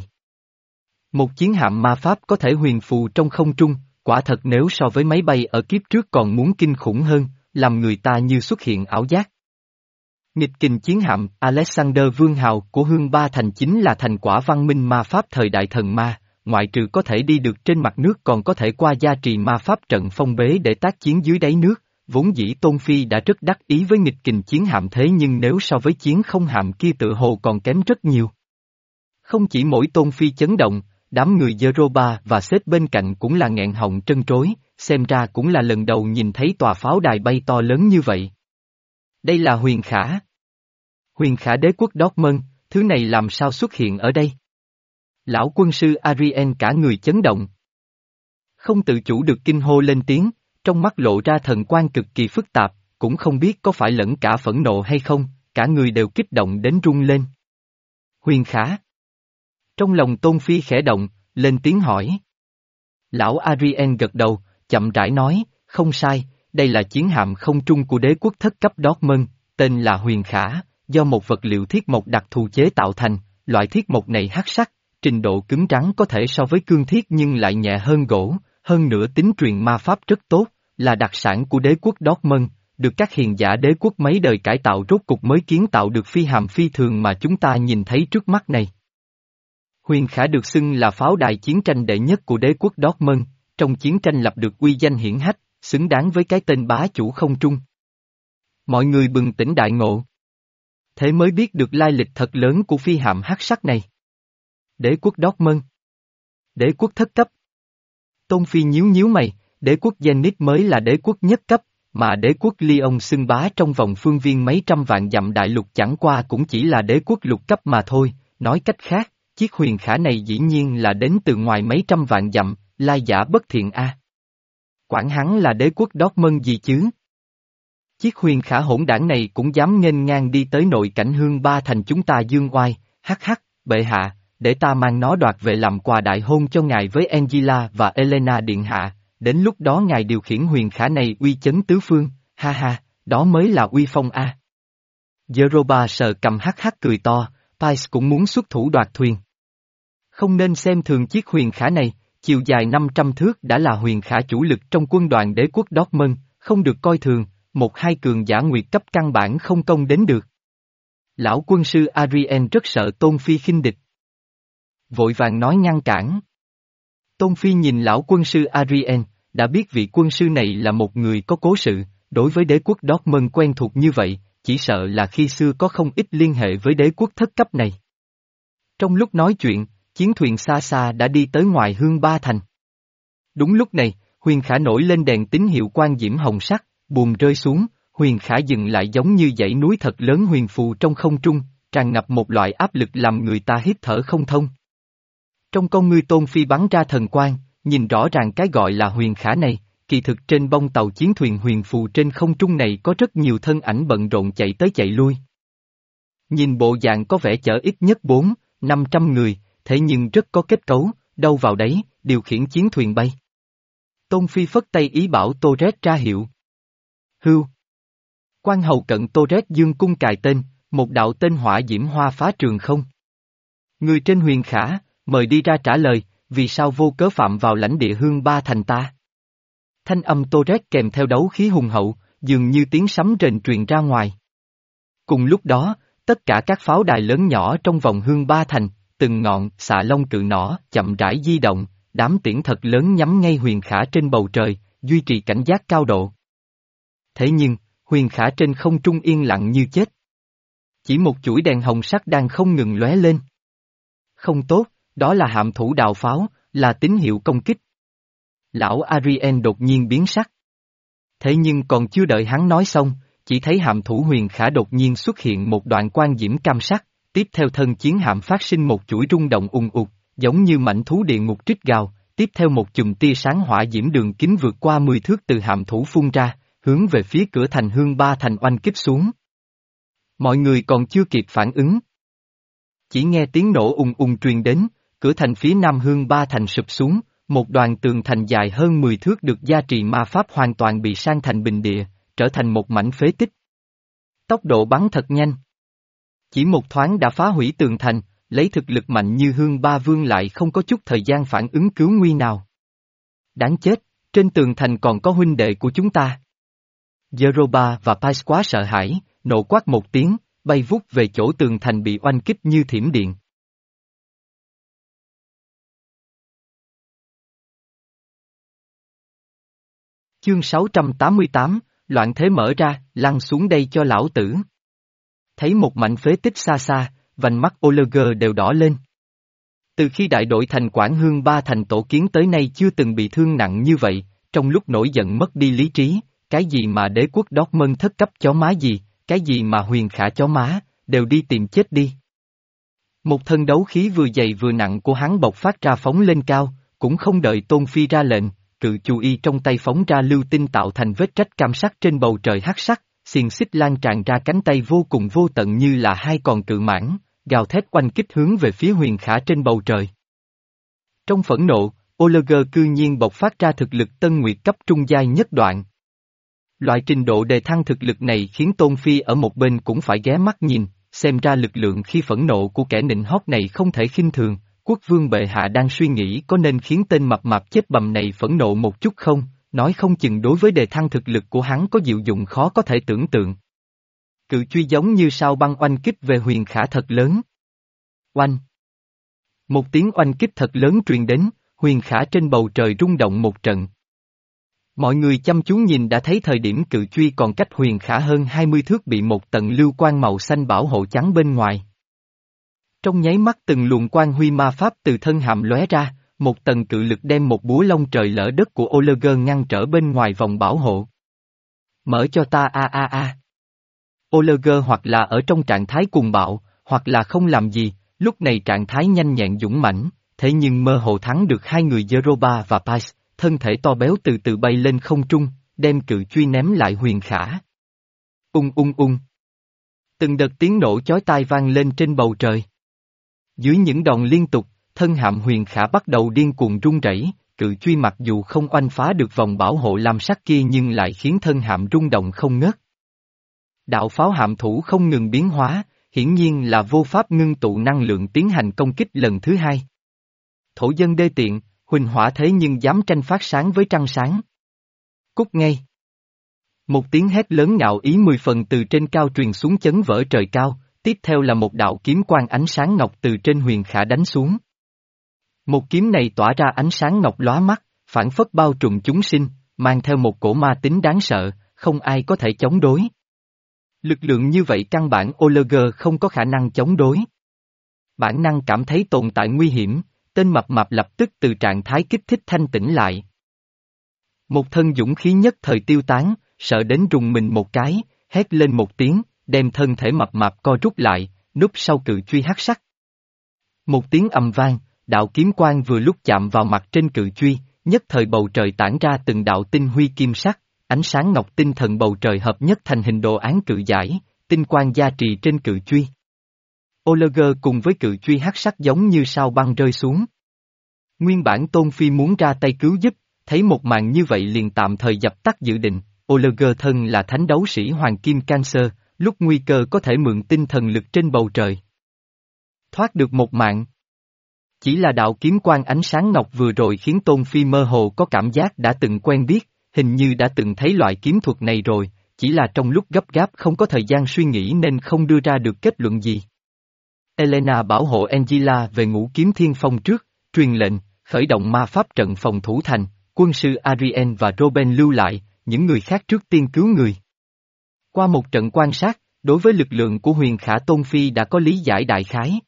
Một chiến hạm ma pháp có thể huyền phù trong không trung, quả thật nếu so với máy bay ở kiếp trước còn muốn kinh khủng hơn, làm người ta như xuất hiện ảo giác. Nghịch kình chiến hạm Alexander Vương Hào của Hương Ba Thành chính là thành quả văn minh ma pháp thời đại thần ma, ngoại trừ có thể đi được trên mặt nước còn có thể qua gia trì ma pháp trận phong bế để tác chiến dưới đáy nước, vốn dĩ Tôn Phi đã rất đắc ý với nghịch kình chiến hạm thế nhưng nếu so với chiến không hạm kia tự hồ còn kém rất nhiều. Không chỉ mỗi Tôn Phi chấn động, đám người Yoruba và xếp bên cạnh cũng là nghẹn họng trân trối, xem ra cũng là lần đầu nhìn thấy tòa pháo đài bay to lớn như vậy. Đây là huyền khả. Huyền khả đế quốc Dortmund, thứ này làm sao xuất hiện ở đây? Lão quân sư Arien cả người chấn động. Không tự chủ được kinh hô lên tiếng, trong mắt lộ ra thần quan cực kỳ phức tạp, cũng không biết có phải lẫn cả phẫn nộ hay không, cả người đều kích động đến run lên. Huyền khả. Trong lòng Tôn Phi khẽ động, lên tiếng hỏi. Lão Arien gật đầu, chậm rãi nói, không sai, đây là chiến hạm không trung của đế quốc thất cấp Dortmund, tên là Huyền Khả, do một vật liệu thiết mộc đặc thù chế tạo thành, loại thiết mộc này hắc sắc, trình độ cứng rắn có thể so với cương thiết nhưng lại nhẹ hơn gỗ, hơn nữa tính truyền ma pháp rất tốt, là đặc sản của đế quốc Dortmund, được các hiền giả đế quốc mấy đời cải tạo rốt cục mới kiến tạo được phi hàm phi thường mà chúng ta nhìn thấy trước mắt này. Huyền Khả được xưng là pháo đài chiến tranh đệ nhất của đế quốc Dortmund, trong chiến tranh lập được uy danh hiển hách, xứng đáng với cái tên bá chủ không trung. Mọi người bừng tỉnh đại ngộ. Thế mới biết được lai lịch thật lớn của phi hạm hắc sắc này. Đế quốc Dortmund. Đế quốc thất cấp. Tôn Phi nhíu nhíu mày, đế quốc Zenith mới là đế quốc nhất cấp, mà đế quốc Lyon xưng bá trong vòng phương viên mấy trăm vạn dặm đại lục chẳng qua cũng chỉ là đế quốc lục cấp mà thôi, nói cách khác, chiếc huyền khả này dĩ nhiên là đến từ ngoài mấy trăm vạn dặm, lai giả bất thiện a. À. Quản hắn là đế quốc Dortmund gì chứ? Chiếc huyền khả hỗn đảng này cũng dám nghênh ngang đi tới nội cảnh Hương Ba Thành chúng ta dương oai, hắc hắc, bệ hạ, để ta mang nó đoạt về làm quà đại hôn cho ngài với Angela và Elena điện hạ, đến lúc đó ngài điều khiển huyền khả này uy chấn tứ phương, ha ha, đó mới là uy phong a. À. Yoruba sờ cầm hắc hắc cười to, Pais cũng muốn xuất thủ đoạt thuyền. Không nên xem thường chiếc huyền khả này, chiều dài năm trăm thước đã là huyền khả chủ lực trong quân đoàn đế quốc Dortmund, không được coi thường, một hai cường giả nguyệt cấp căn bản không công đến được. Lão quân sư Arien rất sợ Tôn Phi khinh địch. Vội vàng nói ngăn cản. Tôn Phi nhìn lão quân sư Arien, đã biết vị quân sư này là một người có cố sự, đối với đế quốc Dortmund quen thuộc như vậy, chỉ sợ là khi xưa có không ít liên hệ với đế quốc thất cấp này. Trong lúc nói chuyện, chiến thuyền xa xa đã đi tới ngoài Hương Ba Thành. Đúng lúc này, huyền khả nổi lên đèn tín hiệu quang diễm hồng sắc, buồm rơi xuống, huyền khả dừng lại giống như dãy núi thật lớn huyền phù trong không trung, tràn ngập một loại áp lực làm người ta hít thở không thông. Trong con ngươi Tôn Phi bắn ra thần quang, nhìn rõ ràng cái gọi là huyền khả này, kỳ thực trên bông tàu chiến thuyền huyền phù trên không trung này có rất nhiều thân ảnh bận rộn chạy tới chạy lui. Nhìn bộ dạng có vẻ chở ít nhất bốn, năm trăm người, thế nhưng rất có kết cấu, đâu vào đấy, điều khiển chiến thuyền bay. Tôn Phi phất tay ý bảo Tô Rét ra hiệu. Hưu. Quan hầu cận Tô Rét dương cung cài tên, một đạo tên hỏa diễm hoa phá trường không. Người trên huyền khả, mời đi ra trả lời, vì sao vô cớ phạm vào lãnh địa Hương Ba Thành ta. Thanh âm Tô Rét kèm theo đấu khí hùng hậu, dường như tiếng sấm rền truyền ra ngoài. Cùng lúc đó, tất cả các pháo đài lớn nhỏ trong vòng Hương Ba Thành, từng ngọn xạ long cự nỏ chậm rãi di động, đám tiễn thật lớn nhắm ngay Huyền Khả trên bầu trời, duy trì cảnh giác cao độ. Thế nhưng, Huyền Khả trên không trung yên lặng như chết. Chỉ một chuỗi đèn hồng sắc đang không ngừng lóe lên. Không tốt, đó là hạm thủ đào pháo, là tín hiệu công kích. Lão Ariel đột nhiên biến sắc. Thế nhưng còn chưa đợi hắn nói xong, chỉ thấy hạm thủ Huyền Khả đột nhiên xuất hiện một đoạn quang diễm cam sắc, tiếp theo thân chiến hạm phát sinh một chuỗi rung động ùng ục, giống như mãnh thú địa ngục rít gào, tiếp theo một chùm tia sáng hỏa diễm đường kính vượt qua mười thước từ hạm thủ phun ra, hướng về phía cửa thành Hương Ba Thành oanh kích xuống. Mọi người còn chưa kịp phản ứng. Chỉ nghe tiếng nổ ùng ùng truyền đến, cửa thành phía nam Hương Ba Thành sụp xuống, một đoàn tường thành dài hơn mười thước được gia trì ma pháp hoàn toàn bị san thành bình địa, trở thành một mảnh phế tích. Tốc độ bắn thật nhanh. Chỉ một thoáng đã phá hủy tường thành, lấy thực lực mạnh như Hương Ba Vương lại không có chút thời gian phản ứng cứu nguy nào. Đáng chết, trên tường thành còn có huynh đệ của chúng ta. Jeroba và Pais quá sợ hãi, nộ quát một tiếng, bay vút về chỗ tường thành bị oanh kích như thiểm điện. Chương sáu trăm tám mươi tám, loạn thế mở ra, lăn xuống đây cho lão tử. Thấy một mảnh phế tích xa xa, vành mắt Oliver đều đỏ lên. Từ khi đại đội thành quản Hương Ba Thành tổ kiến tới nay chưa từng bị thương nặng như vậy, trong lúc nổi giận mất đi lý trí, cái gì mà đế quốc Dortmund thất cấp chó má gì, cái gì mà Huyền Khả chó má, đều đi tìm chết đi. Một thân đấu khí vừa dày vừa nặng của hắn bộc phát ra phóng lên cao, cũng không đợi Tôn Phi ra lệnh, cự chu y trong tay phóng ra lưu tinh tạo thành vết rách cam sắc trên bầu trời hắc sắc, xiềng xích lan tràn ra cánh tay vô cùng vô tận như là hai con cự mãng, gào thét oanh kích hướng về phía Huyền Khả trên bầu trời. Trong phẫn nộ, Oliver cư nhiên bộc phát ra thực lực tân nguyệt cấp trung giai nhất đoạn. Loại trình độ đề thăng thực lực này khiến Tôn Phi ở một bên cũng phải ghé mắt nhìn, xem ra lực lượng khi phẫn nộ của kẻ nịnh hót này không thể khinh thường. Quốc vương bệ hạ đang suy nghĩ có nên khiến tên mập mạp chết bầm này phẫn nộ một chút không, nói không chừng đối với đề thăng thực lực của hắn có diệu dụng khó có thể tưởng tượng. Cự truy giống như sao băng oanh kích về Huyền Khả thật lớn. Oanh! Một tiếng oanh kích thật lớn truyền đến, Huyền Khả trên bầu trời rung động một trận. Mọi người chăm chú nhìn đã thấy thời điểm cự truy còn cách Huyền Khả hơn hai mươi thước bị một tầng lưu quang màu xanh bảo hộ chắn bên ngoài. Trong nháy mắt từng luồng quang huy ma pháp từ thân hạm lóe ra, một tầng cự lực đem một búa long trời lỡ đất của Oliver ngăn trở bên ngoài vòng bảo hộ. Mở cho ta a a a. Oliver hoặc là ở trong trạng thái cuồng bạo, hoặc là không làm gì, lúc này trạng thái nhanh nhẹn dũng mãnh, thế nhưng mơ hồ thắng được hai người Jeroba và Pais, thân thể to béo từ từ bay lên không trung, đem cự truy ném lại Huyền Khả. Ung ung ung. Từng đợt tiếng nổ chói tai vang lên trên bầu trời. Dưới những đòn liên tục, thân hạm Huyền Khả bắt đầu điên cuồng rung rẩy, cự truy mặc dù không oanh phá được vòng bảo hộ lam sắc kia nhưng lại khiến thân hạm rung động không ngớt. Đạo pháo hạm thủ không ngừng biến hóa, hiển nhiên là vô pháp ngưng tụ năng lượng tiến hành công kích lần thứ hai. Thổ dân đê tiện, huỳnh hỏa thế nhưng dám tranh phát sáng với trăng sáng. Cút ngay. Một tiếng hét lớn ngạo ý mười phần từ trên cao truyền xuống chấn vỡ trời cao. Tiếp theo là một đạo kiếm quang ánh sáng ngọc từ trên Huyền Khả đánh xuống. Một kiếm này tỏa ra ánh sáng ngọc lóa mắt, phản phất bao trùm chúng sinh, mang theo một cổ ma tính đáng sợ, không ai có thể chống đối. Lực lượng như vậy căn bản Oliver không có khả năng chống đối. Bản năng cảm thấy tồn tại nguy hiểm, tên mập mạp lập tức từ trạng thái kích thích thanh tỉnh lại. Một thân dũng khí nhất thời tiêu tán, sợ đến rùng mình một cái, hét lên một tiếng, đem thân thể mập mạp co rút lại, núp sau cự truy hắc sắc. Một tiếng ầm vang, đạo kiếm quang vừa lúc chạm vào mặt trên cự truy, nhất thời bầu trời tản ra từng đạo tinh huy kim sắc, ánh sáng ngọc tinh thần bầu trời hợp nhất thành hình đồ án cự giải, tinh quang gia trì trên cự truy. Oliver cùng với cự truy hắc sắc giống như sao băng rơi xuống. Nguyên bản Tôn Phi muốn ra tay cứu giúp, thấy một màn như vậy liền tạm thời dập tắt dự định, Oliver thân là thánh đấu sĩ Hoàng Kim Cancer, lúc nguy cơ có thể mượn tinh thần lực trên bầu trời. Thoát được một mạng. Chỉ là đạo kiếm quang ánh sáng ngọc vừa rồi khiến Tôn Phi mơ hồ có cảm giác đã từng quen biết, hình như đã từng thấy loại kiếm thuật này rồi, chỉ là trong lúc gấp gáp không có thời gian suy nghĩ nên không đưa ra được kết luận gì. Elena bảo hộ Angela về ngũ kiếm thiên phong trước, truyền lệnh, khởi động ma pháp trận phòng thủ thành, quân sư Ariel và Robin lưu lại, những người khác trước tiên cứu người. Qua một trận quan sát, đối với lực lượng của Huyền Khả Tôn Phi đã có lý giải đại khái.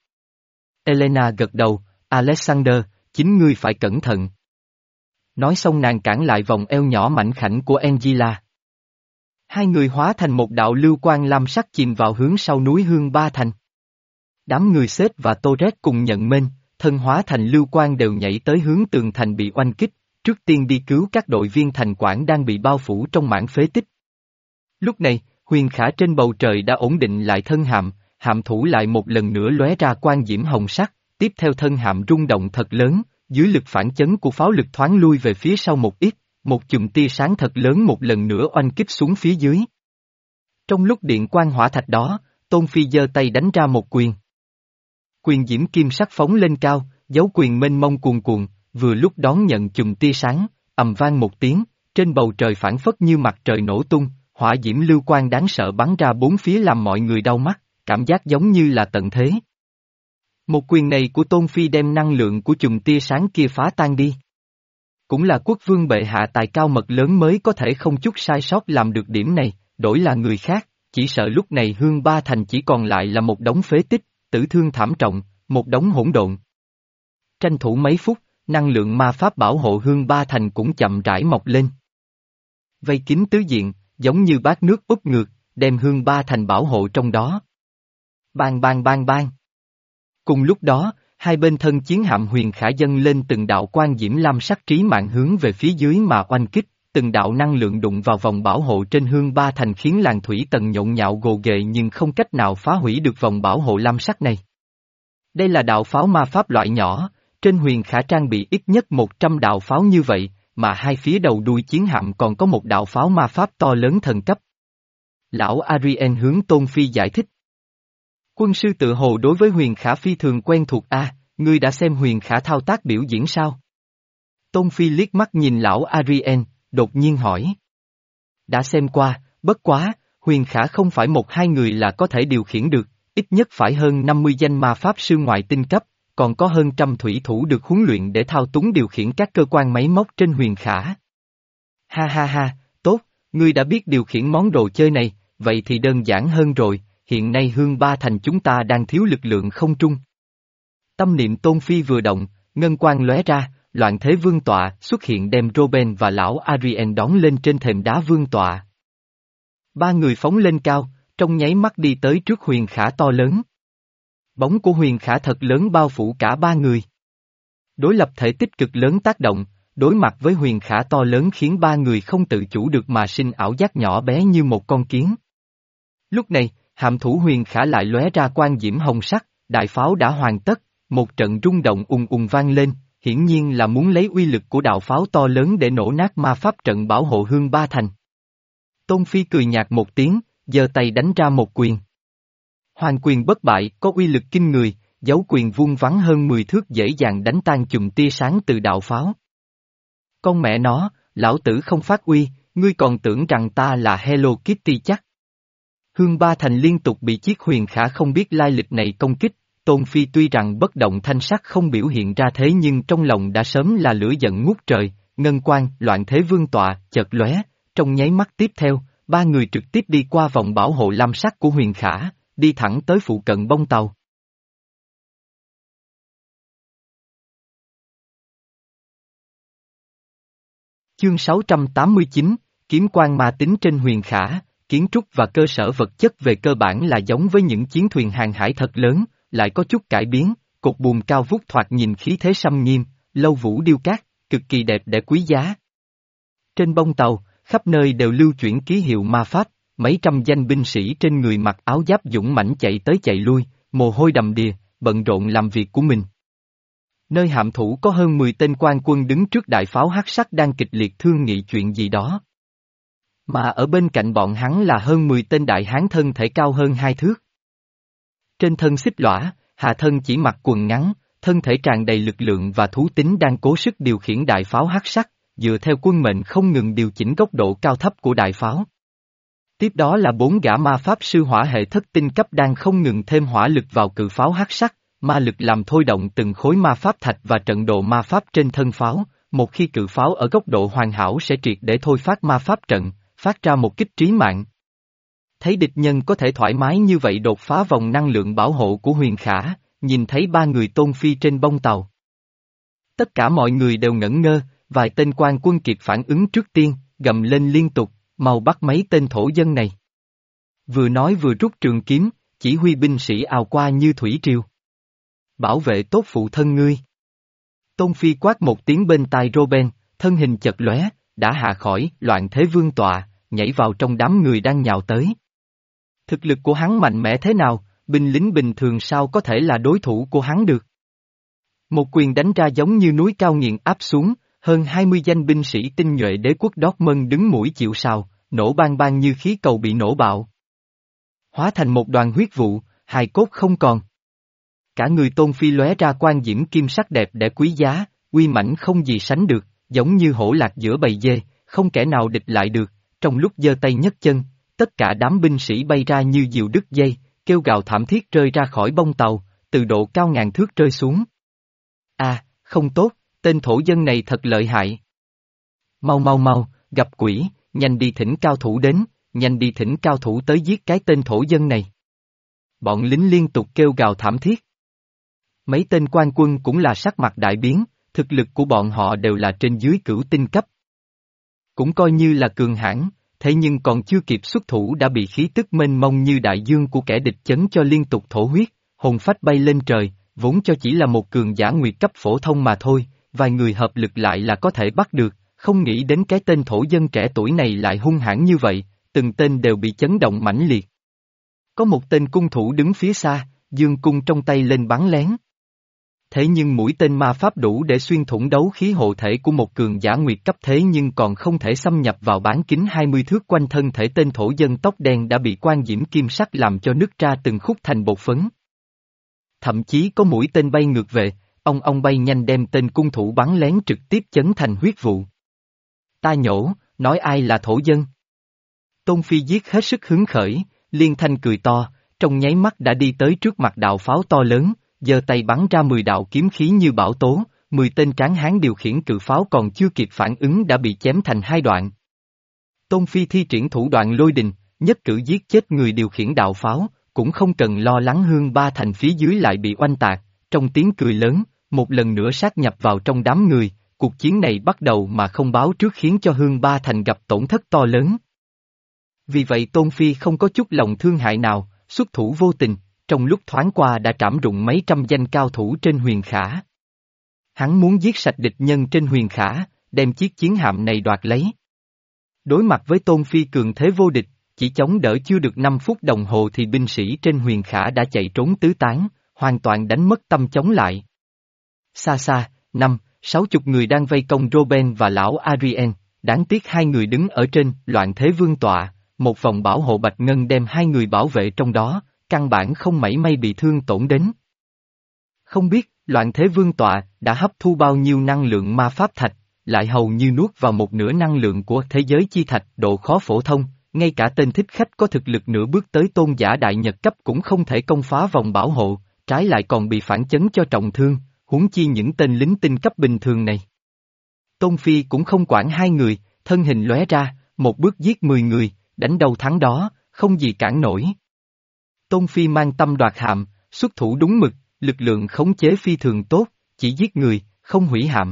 Elena gật đầu, Alexander, chính ngươi phải cẩn thận. Nói xong nàng cản lại vòng eo nhỏ mảnh khảnh của Angela. Hai người hóa thành một đạo lưu quang lam sắc chìm vào hướng sau núi Hương Ba Thành. Đám người Seth và Torres cùng nhận mệnh, thân hóa thành lưu quang đều nhảy tới hướng tường thành bị oanh kích, trước tiên đi cứu các đội viên thành quản đang bị bao phủ trong mảng phế tích. Lúc này, Huyền Khả trên bầu trời đã ổn định lại thân hạm, hạm thủ lại một lần nữa lóe ra quang diễm hồng sắc, tiếp theo thân hạm rung động thật lớn, dưới lực phản chấn của pháo lực thoáng lui về phía sau một ít, một chùm tia sáng thật lớn một lần nữa oanh kích xuống phía dưới. Trong lúc điện quang hỏa thạch đó, Tôn Phi giơ tay đánh ra một quyền. Quyền diễm kim sắc phóng lên cao, dấu quyền mênh mông cuồn cuộn, vừa lúc đón nhận chùm tia sáng, ầm vang một tiếng, trên bầu trời phản phất như mặt trời nổ tung, hỏa diễm lưu quang đáng sợ bắn ra bốn phía làm mọi người đau mắt, cảm giác giống như là tận thế. Một quyền này của Tôn Phi đem năng lượng của chùm tia sáng kia phá tan đi. Cũng là quốc vương bệ hạ tài cao mật lớn mới có thể không chút sai sót làm được điểm này, đổi là người khác, chỉ sợ lúc này Hương Ba Thành chỉ còn lại là một đống phế tích, tử thương thảm trọng, một đống hỗn độn. Tranh thủ mấy phút, năng lượng ma pháp bảo hộ Hương Ba Thành cũng chậm rãi mọc lên. Vây kín tứ diện, giống như bát nước úp ngược, đem Hương Ba Thành bảo hộ trong đó. Bang bang bang bang. Cùng lúc đó, hai bên thân chiến hạm Huyền Khả dâng lên từng đạo quang diễm lam sắc trí mạng hướng về phía dưới mà oanh kích, từng đạo năng lượng đụng vào vòng bảo hộ trên Hương Ba Thành khiến làn thủy tầng nhộn nhạo gồ ghề nhưng không cách nào phá hủy được vòng bảo hộ lam sắc này. Đây là đạo pháo ma pháp loại nhỏ, trên Huyền Khả trang bị ít nhất một trăm đạo pháo như vậy, mà hai phía đầu đuôi chiến hạm còn có một đạo pháo ma pháp to lớn thần cấp. Lão Ariel hướng Tôn Phi giải thích. Quân sư tự hồ đối với Huyền Khả phi thường quen thuộc a, à, ngươi đã xem Huyền Khả thao tác biểu diễn sao? Tôn Phi liếc mắt nhìn lão Ariel, đột nhiên hỏi. Đã xem qua, bất quá, Huyền Khả không phải một hai người là có thể điều khiển được, ít nhất phải hơn năm mươi danh ma pháp sư ngoại tinh cấp, còn có hơn trăm thủy thủ được huấn luyện để thao túng điều khiển các cơ quan máy móc trên Huyền Khả. Ha ha ha, tốt, ngươi đã biết điều khiển món đồ chơi này, vậy thì đơn giản hơn rồi, hiện nay Hương Ba Thành chúng ta đang thiếu lực lượng không trung. Tâm niệm Tôn Phi vừa động, ngân quang lóe ra, loạn thế vương tọa xuất hiện đem Robin và lão Ariel đón lên trên thềm đá vương tọa. Ba người phóng lên cao, trong nháy mắt đi tới trước Huyền Khả to lớn. Bóng của Huyền Khả thật lớn bao phủ cả ba người. Đối lập thể tích cực lớn tác động, đối mặt với Huyền Khả to lớn khiến ba người không tự chủ được mà sinh ảo giác nhỏ bé như một con kiến. Lúc này, hạm thủ Huyền Khả lại lóe ra quang diễm hồng sắc, đại pháo đã hoàn tất, một trận rung động ùng ùng vang lên, hiển nhiên là muốn lấy uy lực của đạo pháo to lớn để nổ nát ma pháp trận bảo hộ Hương Ba Thành. Tôn Phi cười nhạt một tiếng, giơ tay đánh ra một quyền. Hoàng quyền bất bại, có uy lực kinh người, dấu quyền vuông vắn hơn mười thước dễ dàng đánh tan chùm tia sáng từ đạo pháo. Con mẹ nó, lão tử không phát uy, ngươi còn tưởng rằng ta là Hello Kitty chắc. Hương Ba Thành liên tục bị chiếc Huyền Khả không biết lai lịch này công kích, Tôn Phi tuy rằng bất động thanh sắc không biểu hiện ra thế nhưng trong lòng đã sớm là lửa giận ngút trời, ngân quang, loạn thế vương tọa, chợt lóe, trong nháy mắt tiếp theo, ba người trực tiếp đi qua vòng bảo hộ lam sắc của Huyền Khả, đi thẳng tới phụ cận bông tàu. Chương sáu trăm tám mươi chín, Kiếm quan ma tính trên Huyền Khả, kiến trúc và cơ sở vật chất về cơ bản là giống với những chiến thuyền hàng hải thật lớn, lại có chút cải biến, cột buồm cao vút thoạt nhìn khí thế xâm nghiêm, lâu vũ điêu cát, cực kỳ đẹp để quý giá. Trên bông tàu, khắp nơi đều lưu chuyển ký hiệu ma pháp, mấy trăm danh binh sĩ trên người mặc áo giáp dũng mãnh chạy tới chạy lui, mồ hôi đầm đìa, bận rộn làm việc của mình. Nơi hạm thủ có hơn mười tên quan quân đứng trước đại pháo hắc sắc đang kịch liệt thương nghị chuyện gì đó. Mà ở bên cạnh bọn hắn là hơn mười tên đại hán thân thể cao hơn hai thước. Trên thân xích lõa, hạ thân chỉ mặc quần ngắn, thân thể tràn đầy lực lượng và thú tính đang cố sức điều khiển đại pháo hắc sắc, dựa theo quân mệnh không ngừng điều chỉnh góc độ cao thấp của đại pháo. Tiếp đó là bốn gã ma pháp sư hỏa hệ thất tinh cấp đang không ngừng thêm hỏa lực vào cự pháo hắc sắc, ma lực làm thôi động từng khối ma pháp thạch và trận độ ma pháp trên thân pháo, một khi cự pháo ở góc độ hoàn hảo sẽ triệt để thôi phát ma pháp trận, phát ra một kích trí mạng. Thấy địch nhân có thể thoải mái như vậy đột phá vòng năng lượng bảo hộ của Huyền Khả, nhìn thấy ba người Tôn Phi trên bông tàu. Tất cả mọi người đều ngẩn ngơ, vài tên quan quân kịp phản ứng trước tiên, gầm lên liên tục, mau bắt mấy tên thổ dân này. Vừa nói vừa rút trường kiếm, chỉ huy binh sĩ ào qua như thủy triều. Bảo vệ tốt phụ thân ngươi. Tôn Phi quát một tiếng bên tai Robin, thân hình chật lóe, đã hạ khỏi loạn thế vương tọa, nhảy vào trong đám người đang nhào tới. Thực lực của hắn mạnh mẽ thế nào, binh lính bình thường sao có thể là đối thủ của hắn được. Một quyền đánh ra giống như núi cao nghiền áp xuống, hơn hai mươi danh binh sĩ tinh nhuệ đế quốc Dortmund đứng mũi chịu sào, nổ bang bang như khí cầu bị nổ bạo. Hóa thành một đoàn huyết vụ, hài cốt không còn. Cả người Tôn Phi lóe ra quang diễm kim sắc đẹp để quý giá, uy mãnh không gì sánh được, giống như hổ lạc giữa bầy dê, không kẻ nào địch lại được, trong lúc giơ tay nhấc chân, tất cả đám binh sĩ bay ra như diều đứt dây, kêu gào thảm thiết rơi ra khỏi bông tàu, từ độ cao ngàn thước rơi xuống. À, không tốt, tên thổ dân này thật lợi hại. Mau mau mau, gặp quỷ, nhanh đi thỉnh cao thủ đến, nhanh đi thỉnh cao thủ tới giết cái tên thổ dân này. Bọn lính liên tục kêu gào thảm thiết. Mấy tên quan quân cũng là sắc mặt đại biến, thực lực của bọn họ đều là trên dưới cửu tinh cấp. Cũng coi như là cường hãn, thế nhưng còn chưa kịp xuất thủ đã bị khí tức mênh mông như đại dương của kẻ địch chấn cho liên tục thổ huyết, hồn phách bay lên trời, vốn cho chỉ là một cường giả nguyệt cấp phổ thông mà thôi, vài người hợp lực lại là có thể bắt được, không nghĩ đến cái tên thổ dân trẻ tuổi này lại hung hãn như vậy, từng tên đều bị chấn động mãnh liệt. Có một tên cung thủ đứng phía xa, dương cung trong tay lên bắn lén. Thế nhưng mũi tên ma pháp đủ để xuyên thủng đấu khí hộ thể của một cường giả nguyệt cấp thế nhưng còn không thể xâm nhập vào bán kính hai mươi thước quanh thân thể tên thổ dân tóc đen đã bị quang diễm kim sắc làm cho nứt ra từng khúc thành bột phấn. Thậm chí có mũi tên bay ngược về, ông ông bay nhanh đem tên cung thủ bắn lén trực tiếp chấn thành huyết vụ. Ta nhổ, nói ai là thổ dân? Tôn Phi giết hết sức hứng khởi, liên thanh cười to, trong nháy mắt đã đi tới trước mặt đạo pháo to lớn, giơ tay bắn ra mười đạo kiếm khí như bão tố, mười tên tráng hán điều khiển cự pháo còn chưa kịp phản ứng đã bị chém thành hai đoạn. Tôn Phi thi triển thủ đoạn lôi đình, nhất cử giết chết người điều khiển đạo pháo, cũng không cần lo lắng Hương Ba Thành phía dưới lại bị oanh tạc, trong tiếng cười lớn, một lần nữa sát nhập vào trong đám người, cuộc chiến này bắt đầu mà không báo trước khiến cho Hương Ba Thành gặp tổn thất to lớn. Vì vậy Tôn Phi không có chút lòng thương hại nào, xuất thủ vô tình, trong lúc thoáng qua đã trảm rụng mấy trăm danh cao thủ trên Huyền Khả. Hắn muốn giết sạch địch nhân trên Huyền Khả, đem chiếc chiến hạm này đoạt lấy. Đối mặt với Tôn Phi cường thế vô địch, chỉ chống đỡ chưa được năm phút đồng hồ thì binh sĩ trên Huyền Khả đã chạy trốn tứ tán, hoàn toàn đánh mất tâm chống lại. Xa xa, năm, sáu chục người đang vây công Robin và lão Adrien, đáng tiếc hai người đứng ở trên loạn thế vương tọa, một vòng bảo hộ bạch ngân đem hai người bảo vệ trong đó, căn bản không mảy may bị thương tổn đến. Không biết, loạn thế vương tọa đã hấp thu bao nhiêu năng lượng ma pháp thạch, lại hầu như nuốt vào một nửa năng lượng của thế giới chi thạch độ khó phổ thông, ngay cả tên thích khách có thực lực nửa bước tới tôn giả đại nhật cấp cũng không thể công phá vòng bảo hộ, trái lại còn bị phản chấn cho trọng thương, huống chi những tên lính tinh cấp bình thường này. Tôn Phi cũng không quản hai người, thân hình lóe ra, một bước giết mười người, đánh đầu thắng đó, không gì cản nổi. Tôn Phi mang tâm đoạt hạm, xuất thủ đúng mực, lực lượng khống chế phi thường tốt, chỉ giết người, không hủy hạm.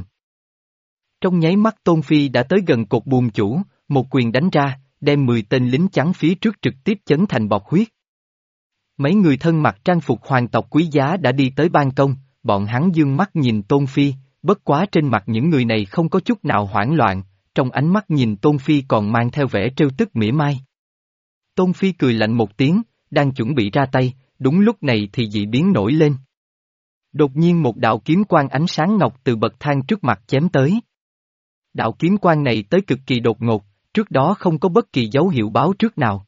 Trong nháy mắt Tôn Phi đã tới gần cột buồm chủ, một quyền đánh ra, đem mười tên lính trắng phía trước trực tiếp chấn thành bọt huyết. Mấy người thân mặc trang phục hoàng tộc quý giá đã đi tới ban công, bọn hắn dương mắt nhìn Tôn Phi, bất quá trên mặt những người này không có chút nào hoảng loạn, trong ánh mắt nhìn Tôn Phi còn mang theo vẻ trêu tức mỉa mai. Tôn Phi cười lạnh một tiếng, đang chuẩn bị ra tay, đúng lúc này thì dị biến nổi lên. Đột nhiên một đạo kiếm quang ánh sáng ngọc từ bậc thang trước mặt chém tới. Đạo kiếm quang này tới cực kỳ đột ngột, trước đó không có bất kỳ dấu hiệu báo trước nào.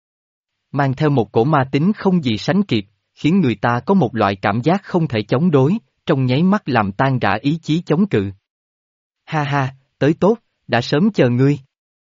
Mang theo một cổ ma tính không gì sánh kịp, khiến người ta có một loại cảm giác không thể chống đối, trong nháy mắt làm tan rã ý chí chống cự. Ha ha, tới tốt, đã sớm chờ ngươi.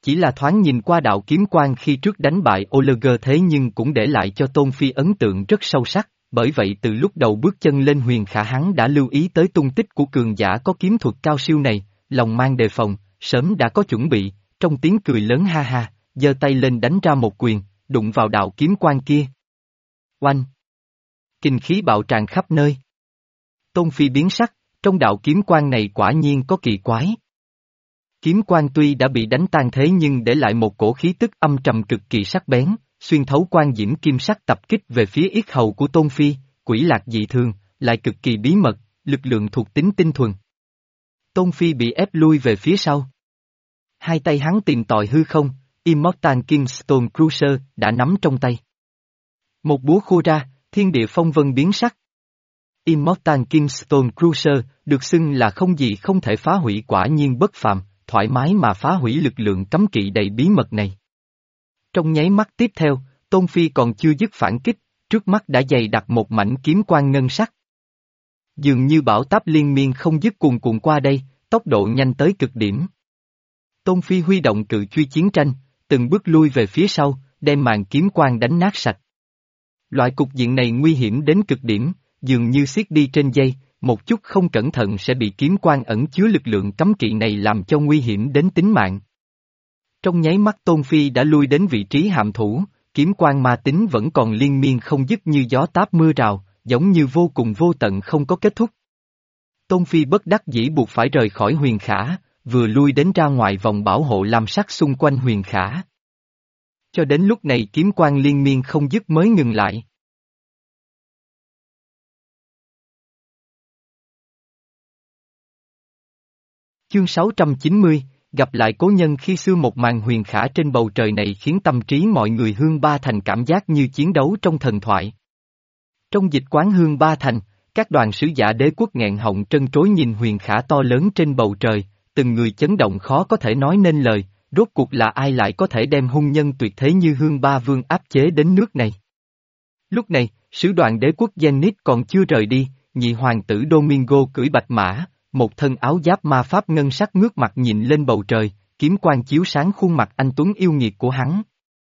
Chỉ là thoáng nhìn qua đạo kiếm quang khi trước đánh bại Oleger thế nhưng cũng để lại cho Tôn Phi ấn tượng rất sâu sắc, bởi vậy từ lúc đầu bước chân lên huyền khả hắn đã lưu ý tới tung tích của cường giả có kiếm thuật cao siêu này, lòng mang đề phòng, sớm đã có chuẩn bị, trong tiếng cười lớn ha ha, giơ tay lên đánh ra một quyền, đụng vào đạo kiếm quang kia. Oanh! Kinh khí bạo tràn khắp nơi. Tôn Phi biến sắc, trong đạo kiếm quang này quả nhiên có kỳ quái. Kiếm quang tuy đã bị đánh tan thế nhưng để lại một cổ khí tức âm trầm cực kỳ sắc bén, xuyên thấu quan diễm kim sắc tập kích về phía yết hầu của Tôn Phi, quỷ lạc dị thường, lại cực kỳ bí mật, lực lượng thuộc tính tinh thuần. Tôn Phi bị ép lui về phía sau. Hai tay hắn tìm tòi hư không, Immortal Kingstone Cruiser đã nắm trong tay. Một búa khua ra, thiên địa phong vân biến sắc. Immortal Kingstone Cruiser được xưng là không gì không thể phá hủy, quả nhiên bất phàm, thoải mái mà phá hủy lực lượng cấm kỵ đầy bí mật này. Trong nháy mắt tiếp theo, Tôn Phi còn chưa dứt phản kích, trước mắt đã dày đặt một mảnh kiếm quang ngân sắc. Dường như bão táp liên miên không dứt cuồn cuộn qua đây, tốc độ nhanh tới cực điểm. Tôn Phi huy động cự truy chiến tranh, từng bước lui về phía sau, đem màn kiếm quang đánh nát sạch. Loại cục diện này nguy hiểm đến cực điểm, dường như siết đi trên dây, một chút không cẩn thận sẽ bị kiếm quang ẩn chứa lực lượng cấm kỵ này làm cho nguy hiểm đến tính mạng. Trong nháy mắt Tôn Phi đã lui đến vị trí hạm thủ, kiếm quang ma tính vẫn còn liên miên không dứt như gió táp mưa rào, giống như vô cùng vô tận không có kết thúc. Tôn Phi bất đắc dĩ buộc phải rời khỏi huyền khả, vừa lui đến ra ngoài vòng bảo hộ lam sắc xung quanh huyền khả. Cho đến lúc này kiếm quang liên miên không dứt mới ngừng lại. Chương sáu trăm chín mươi, gặp lại cố nhân khi xưa. Một màn huyền khả trên bầu trời này khiến tâm trí mọi người Hương Ba Thành cảm giác như chiến đấu trong thần thoại. Trong dịch quán Hương Ba Thành, các đoàn sứ giả đế quốc nghẹn họng trân trối nhìn huyền khả to lớn trên bầu trời, từng người chấn động khó có thể nói nên lời, rốt cuộc là ai lại có thể đem hung nhân tuyệt thế như Hương Ba Vương áp chế đến nước này. Lúc này, sứ đoàn đế quốc Zenith còn chưa rời đi, nhị hoàng tử Domingo cưỡi bạch mã, một thân áo giáp ma pháp ngân sắc ngước mặt nhìn lên bầu trời, kiếm quang chiếu sáng khuôn mặt anh tuấn yêu nghiệt của hắn.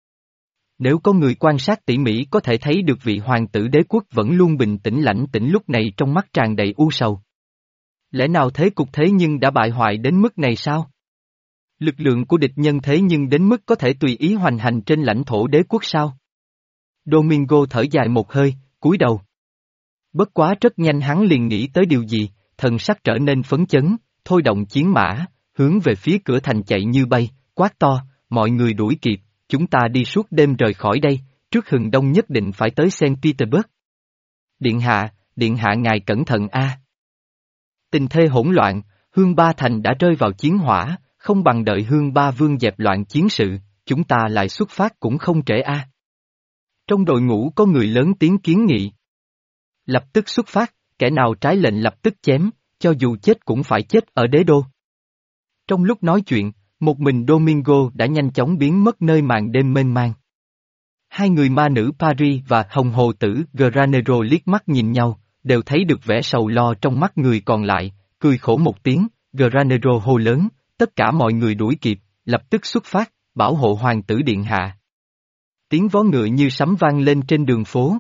Nếu có người quan sát tỉ mỉ có thể thấy được vị hoàng tử đế quốc vẫn luôn bình tĩnh lãnh tĩnh lúc này trong mắt tràn đầy u sầu. Lẽ nào thế cục thế nhưng đã bại hoại đến mức này sao? Lực lượng của địch nhân thế nhưng đến mức có thể tùy ý hoành hành trên lãnh thổ đế quốc sao? Domingo thở dài một hơi, cúi đầu. Bất quá rất nhanh hắn liền nghĩ tới điều gì, thần sắc trở nên phấn chấn, thôi động chiến mã, hướng về phía cửa thành chạy như bay, quát to, mọi người đuổi kịp, chúng ta đi suốt đêm rời khỏi đây, trước hừng đông nhất định phải tới Saint Petersburg. Điện hạ, điện hạ ngài cẩn thận a. Tình thế hỗn loạn, Hương Ba Thành đã rơi vào chiến hỏa, không bằng đợi Hương Ba Vương dẹp loạn chiến sự, chúng ta lại xuất phát cũng không trễ a. Trong đội ngũ có người lớn tiếng kiến nghị. Lập tức xuất phát, kẻ nào trái lệnh lập tức chém, cho dù chết cũng phải chết ở đế đô. Trong lúc nói chuyện, một mình Domingo đã nhanh chóng biến mất nơi màn đêm mênh mang. Hai người ma nữ Paris và hồng hồ tử Granero liếc mắt nhìn nhau, đều thấy được vẻ sầu lo trong mắt người còn lại, cười khổ một tiếng, Granero hô lớn, tất cả mọi người đuổi kịp, lập tức xuất phát, bảo hộ hoàng tử điện hạ. Tiếng vó ngựa như sấm vang lên trên đường phố.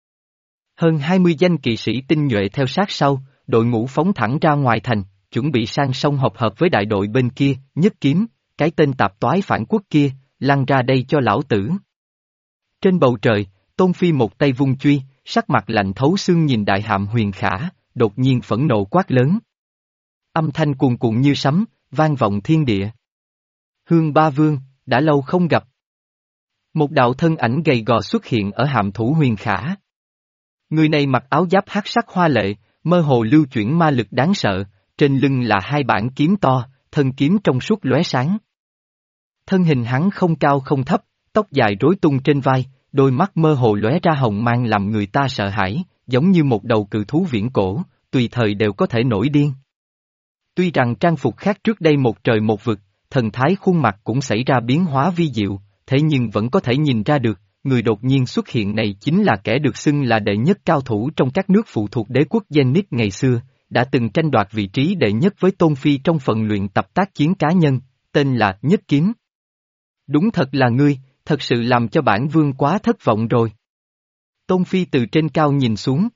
Hơn hai mươi danh kỵ sĩ tinh nhuệ theo sát sau, đội ngũ phóng thẳng ra ngoài thành, chuẩn bị sang sông hợp hợp với đại đội bên kia, nhất kiếm, cái tên tạp toái phản quốc kia, lăn ra đây cho lão tử. Trên bầu trời, Tôn Phi một tay vung truy, sắc mặt lạnh thấu xương nhìn đại hạm huyền khả, đột nhiên phẫn nộ quát lớn. Âm thanh cuồn cuộn như sấm, vang vọng thiên địa. Hương Ba Vương, đã lâu không gặp. Một đạo thân ảnh gầy gò xuất hiện ở hạm thủ huyền khả. Người này mặc áo giáp hắc sắc hoa lệ, mơ hồ lưu chuyển ma lực đáng sợ, trên lưng là hai bản kiếm to, thân kiếm trong suốt lóe sáng. Thân hình hắn không cao không thấp, tóc dài rối tung trên vai, đôi mắt mơ hồ lóe ra hồng mang làm người ta sợ hãi, giống như một đầu cự thú viễn cổ, tùy thời đều có thể nổi điên. Tuy rằng trang phục khác trước đây một trời một vực, thần thái khuôn mặt cũng xảy ra biến hóa vi diệu, thế nhưng vẫn có thể nhìn ra được, người đột nhiên xuất hiện này chính là kẻ được xưng là đệ nhất cao thủ trong các nước phụ thuộc đế quốc Zenith ngày xưa, đã từng tranh đoạt vị trí đệ nhất với Tôn Phi trong phần luyện tập tác chiến cá nhân, tên là Nhất Kiếm. Đúng thật là ngươi, thật sự làm cho bản vương quá thất vọng rồi. Tôn Phi từ trên cao nhìn xuống.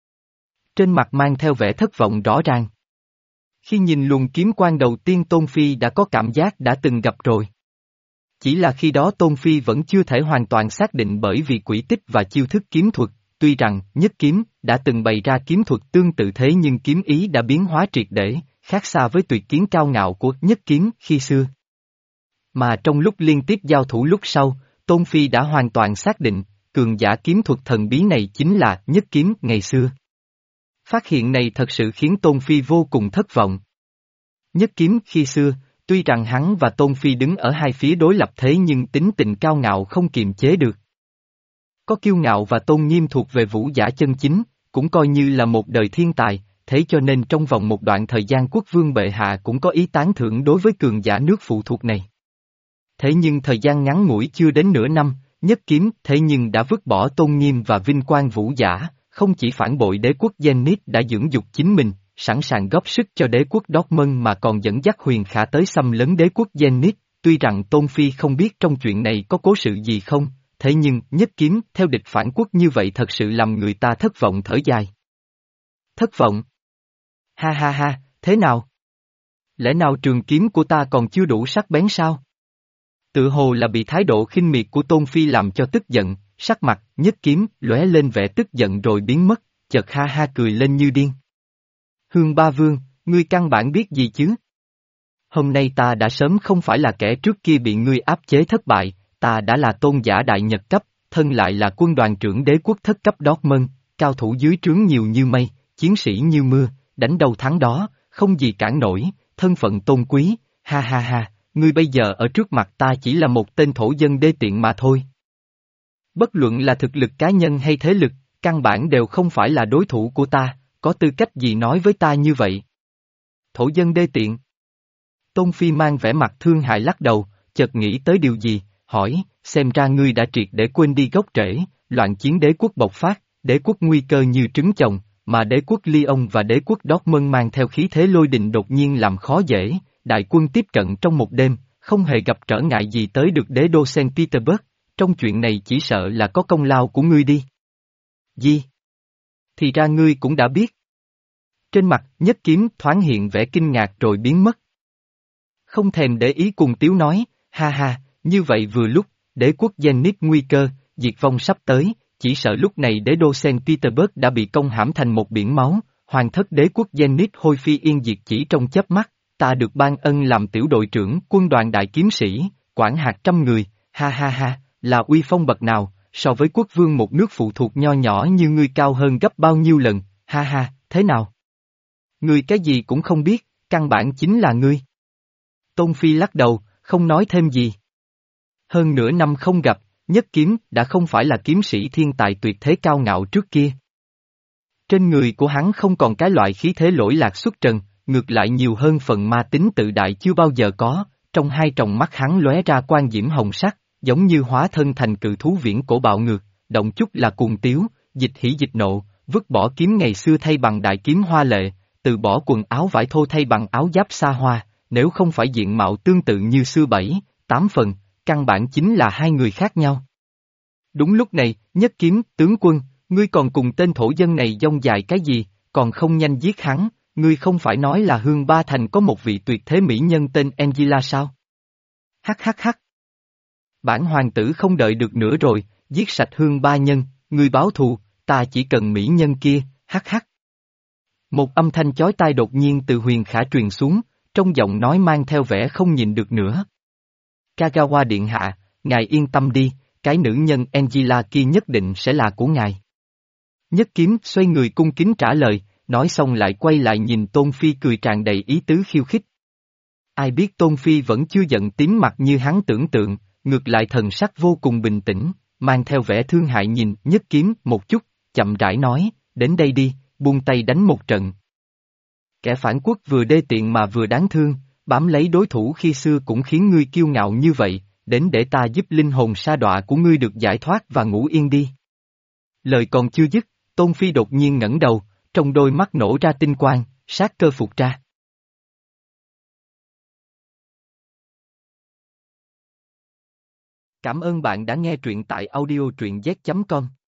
Trên mặt mang theo vẻ thất vọng rõ ràng. Khi nhìn luồng kiếm quang đầu tiên Tôn Phi đã có cảm giác đã từng gặp rồi. Chỉ là khi đó Tôn Phi vẫn chưa thể hoàn toàn xác định bởi vì quỹ tích và chiêu thức kiếm thuật, tuy rằng Nhất Kiếm đã từng bày ra kiếm thuật tương tự thế nhưng kiếm ý đã biến hóa triệt để, khác xa với tuyệt kiếm cao ngạo của Nhất Kiếm khi xưa. Mà trong lúc liên tiếp giao thủ lúc sau, Tôn Phi đã hoàn toàn xác định, cường giả kiếm thuật thần bí này chính là Nhất Kiếm ngày xưa. Phát hiện này thật sự khiến Tôn Phi vô cùng thất vọng. Nhất Kiếm khi xưa, tuy rằng hắn và Tôn Phi đứng ở hai phía đối lập thế nhưng tính tình cao ngạo không kiềm chế được. Có kiêu ngạo và tôn nghiêm thuộc về vũ giả chân chính, cũng coi như là một đời thiên tài, thế cho nên trong vòng một đoạn thời gian quốc vương bệ hạ cũng có ý tán thưởng đối với cường giả nước phụ thuộc này. Thế nhưng thời gian ngắn ngủi chưa đến nửa năm, Nhất Kiếm thế nhưng đã vứt bỏ tôn nghiêm và vinh quang vũ giả, không chỉ phản bội đế quốc Zenith đã dưỡng dục chính mình, sẵn sàng góp sức cho đế quốc Dortmund mà còn dẫn dắt Huyền Khả tới xâm lấn đế quốc Zenith, tuy rằng Tôn Phi không biết trong chuyện này có cố sự gì không, thế nhưng Nhất Kiếm theo địch phản quốc như vậy thật sự làm người ta thất vọng thở dài. Thất vọng? Ha ha ha, thế nào? Lẽ nào trường kiếm của ta còn chưa đủ sắc bén sao? Tự hồ là bị thái độ khinh miệt của Tôn Phi làm cho tức giận, sắc mặt Nhất Kiếm lóe lên vẻ tức giận rồi biến mất, chợt ha ha cười lên như điên. Hương Ba Vương, ngươi căn bản biết gì chứ? Hôm nay ta đã sớm không phải là kẻ trước kia bị ngươi áp chế thất bại, ta đã là tôn giả đại nhật cấp, thân lại là quân đoàn trưởng đế quốc thất cấp Dortmund, cao thủ dưới trướng nhiều như mây, chiến sĩ như mưa, đánh đầu thắng đó, không gì cản nổi, thân phận tôn quý, ha ha ha, ngươi bây giờ ở trước mặt ta chỉ là một tên thổ dân đê tiện mà thôi. Bất luận là thực lực cá nhân hay thế lực, căn bản đều không phải là đối thủ của ta, có tư cách gì nói với ta như vậy? Thổ dân đê tiện. Tôn Phi mang vẻ mặt thương hại lắc đầu, chợt nghĩ tới điều gì, hỏi, xem ra ngươi đã triệt để quên đi gốc rễ, loạn chiến đế quốc bộc phát, đế quốc nguy cơ như trứng chồng, mà đế quốc Lyon và đế quốc Dortmund mang theo khí thế lôi đình đột nhiên làm khó dễ, đại quân tiếp cận trong một đêm, không hề gặp trở ngại gì tới được đế đô Saint Petersburg, trong chuyện này chỉ sợ là có công lao của ngươi đi. Gì? Thì ra ngươi cũng đã biết. Trên mặt Nhất Kiếm thoáng hiện vẻ kinh ngạc rồi biến mất. Không thèm để ý cùng Tiếu nói, ha ha, như vậy vừa lúc, đế quốc Zenith nguy cơ, diệt vong sắp tới, chỉ sợ lúc này đế đô Saint Petersburg đã bị công hãm thành một biển máu, hoàng thất đế quốc Zenith hôi phi yên diệt chỉ trong chớp mắt, ta được ban ân làm tiểu đội trưởng quân đoàn đại kiếm sĩ, quản hạt trăm người, ha ha ha, là uy phong bậc nào, so với quốc vương một nước phụ thuộc nho nhỏ như ngươi cao hơn gấp bao nhiêu lần, ha ha, thế nào? Ngươi cái gì cũng không biết, căn bản chính là ngươi. Tôn Phi lắc đầu, không nói thêm gì. Hơn nửa năm không gặp, Nhất Kiếm đã không phải là kiếm sĩ thiên tài tuyệt thế cao ngạo trước kia. Trên người của hắn không còn cái loại khí thế lỗi lạc xuất trần, ngược lại nhiều hơn phần ma tính tự đại chưa bao giờ có, trong hai tròng mắt hắn lóe ra quang diễm hồng sắc, giống như hóa thân thành cự thú viễn cổ bạo ngược, động chút là cuồng tiếu, dịch hỉ dịch nộ, vứt bỏ kiếm ngày xưa thay bằng đại kiếm hoa lệ, từ bỏ quần áo vải thô thay bằng áo giáp xa hoa, nếu không phải diện mạo tương tự như xưa bảy, tám phần, căn bản chính là hai người khác nhau. Đúng lúc này, Nhất Kiếm, tướng quân, ngươi còn cùng tên thổ dân này dông dài cái gì, còn không nhanh giết hắn, ngươi không phải nói là Hương Ba Thành có một vị tuyệt thế mỹ nhân tên Angela sao? Hắc hắc hắc. Bản hoàng tử không đợi được nữa rồi, giết sạch Hương Ba Nhân, ngươi báo thù, ta chỉ cần mỹ nhân kia, hắc hắc. Một âm thanh chói tai đột nhiên từ Huyền Khả truyền xuống, trong giọng nói mang theo vẻ không nhìn được nữa. Kagawa điện hạ, ngài yên tâm đi, cái nữ nhân Angela kia nhất định sẽ là của ngài. Nhất Kiếm xoay người cung kính trả lời, nói xong lại quay lại nhìn Tôn Phi cười tràn đầy ý tứ khiêu khích. Ai biết Tôn Phi vẫn chưa giận tím mặt như hắn tưởng tượng, ngược lại thần sắc vô cùng bình tĩnh, mang theo vẻ thương hại nhìn Nhất Kiếm một chút, chậm rãi nói, đến đây đi, buông tay đánh một trận. Kẻ phản quốc vừa đê tiện mà vừa đáng thương, bám lấy đối thủ khi xưa cũng khiến ngươi kiêu ngạo như vậy, đến để ta giúp linh hồn sa đọa của ngươi được giải thoát và ngủ yên đi. Lời còn chưa dứt, Tôn Phi đột nhiên ngẩng đầu, trong đôi mắt nổ ra tinh quang, sát cơ phục ra. Cảm ơn bạn đã nghe truyện tại audio truyện z chấm com.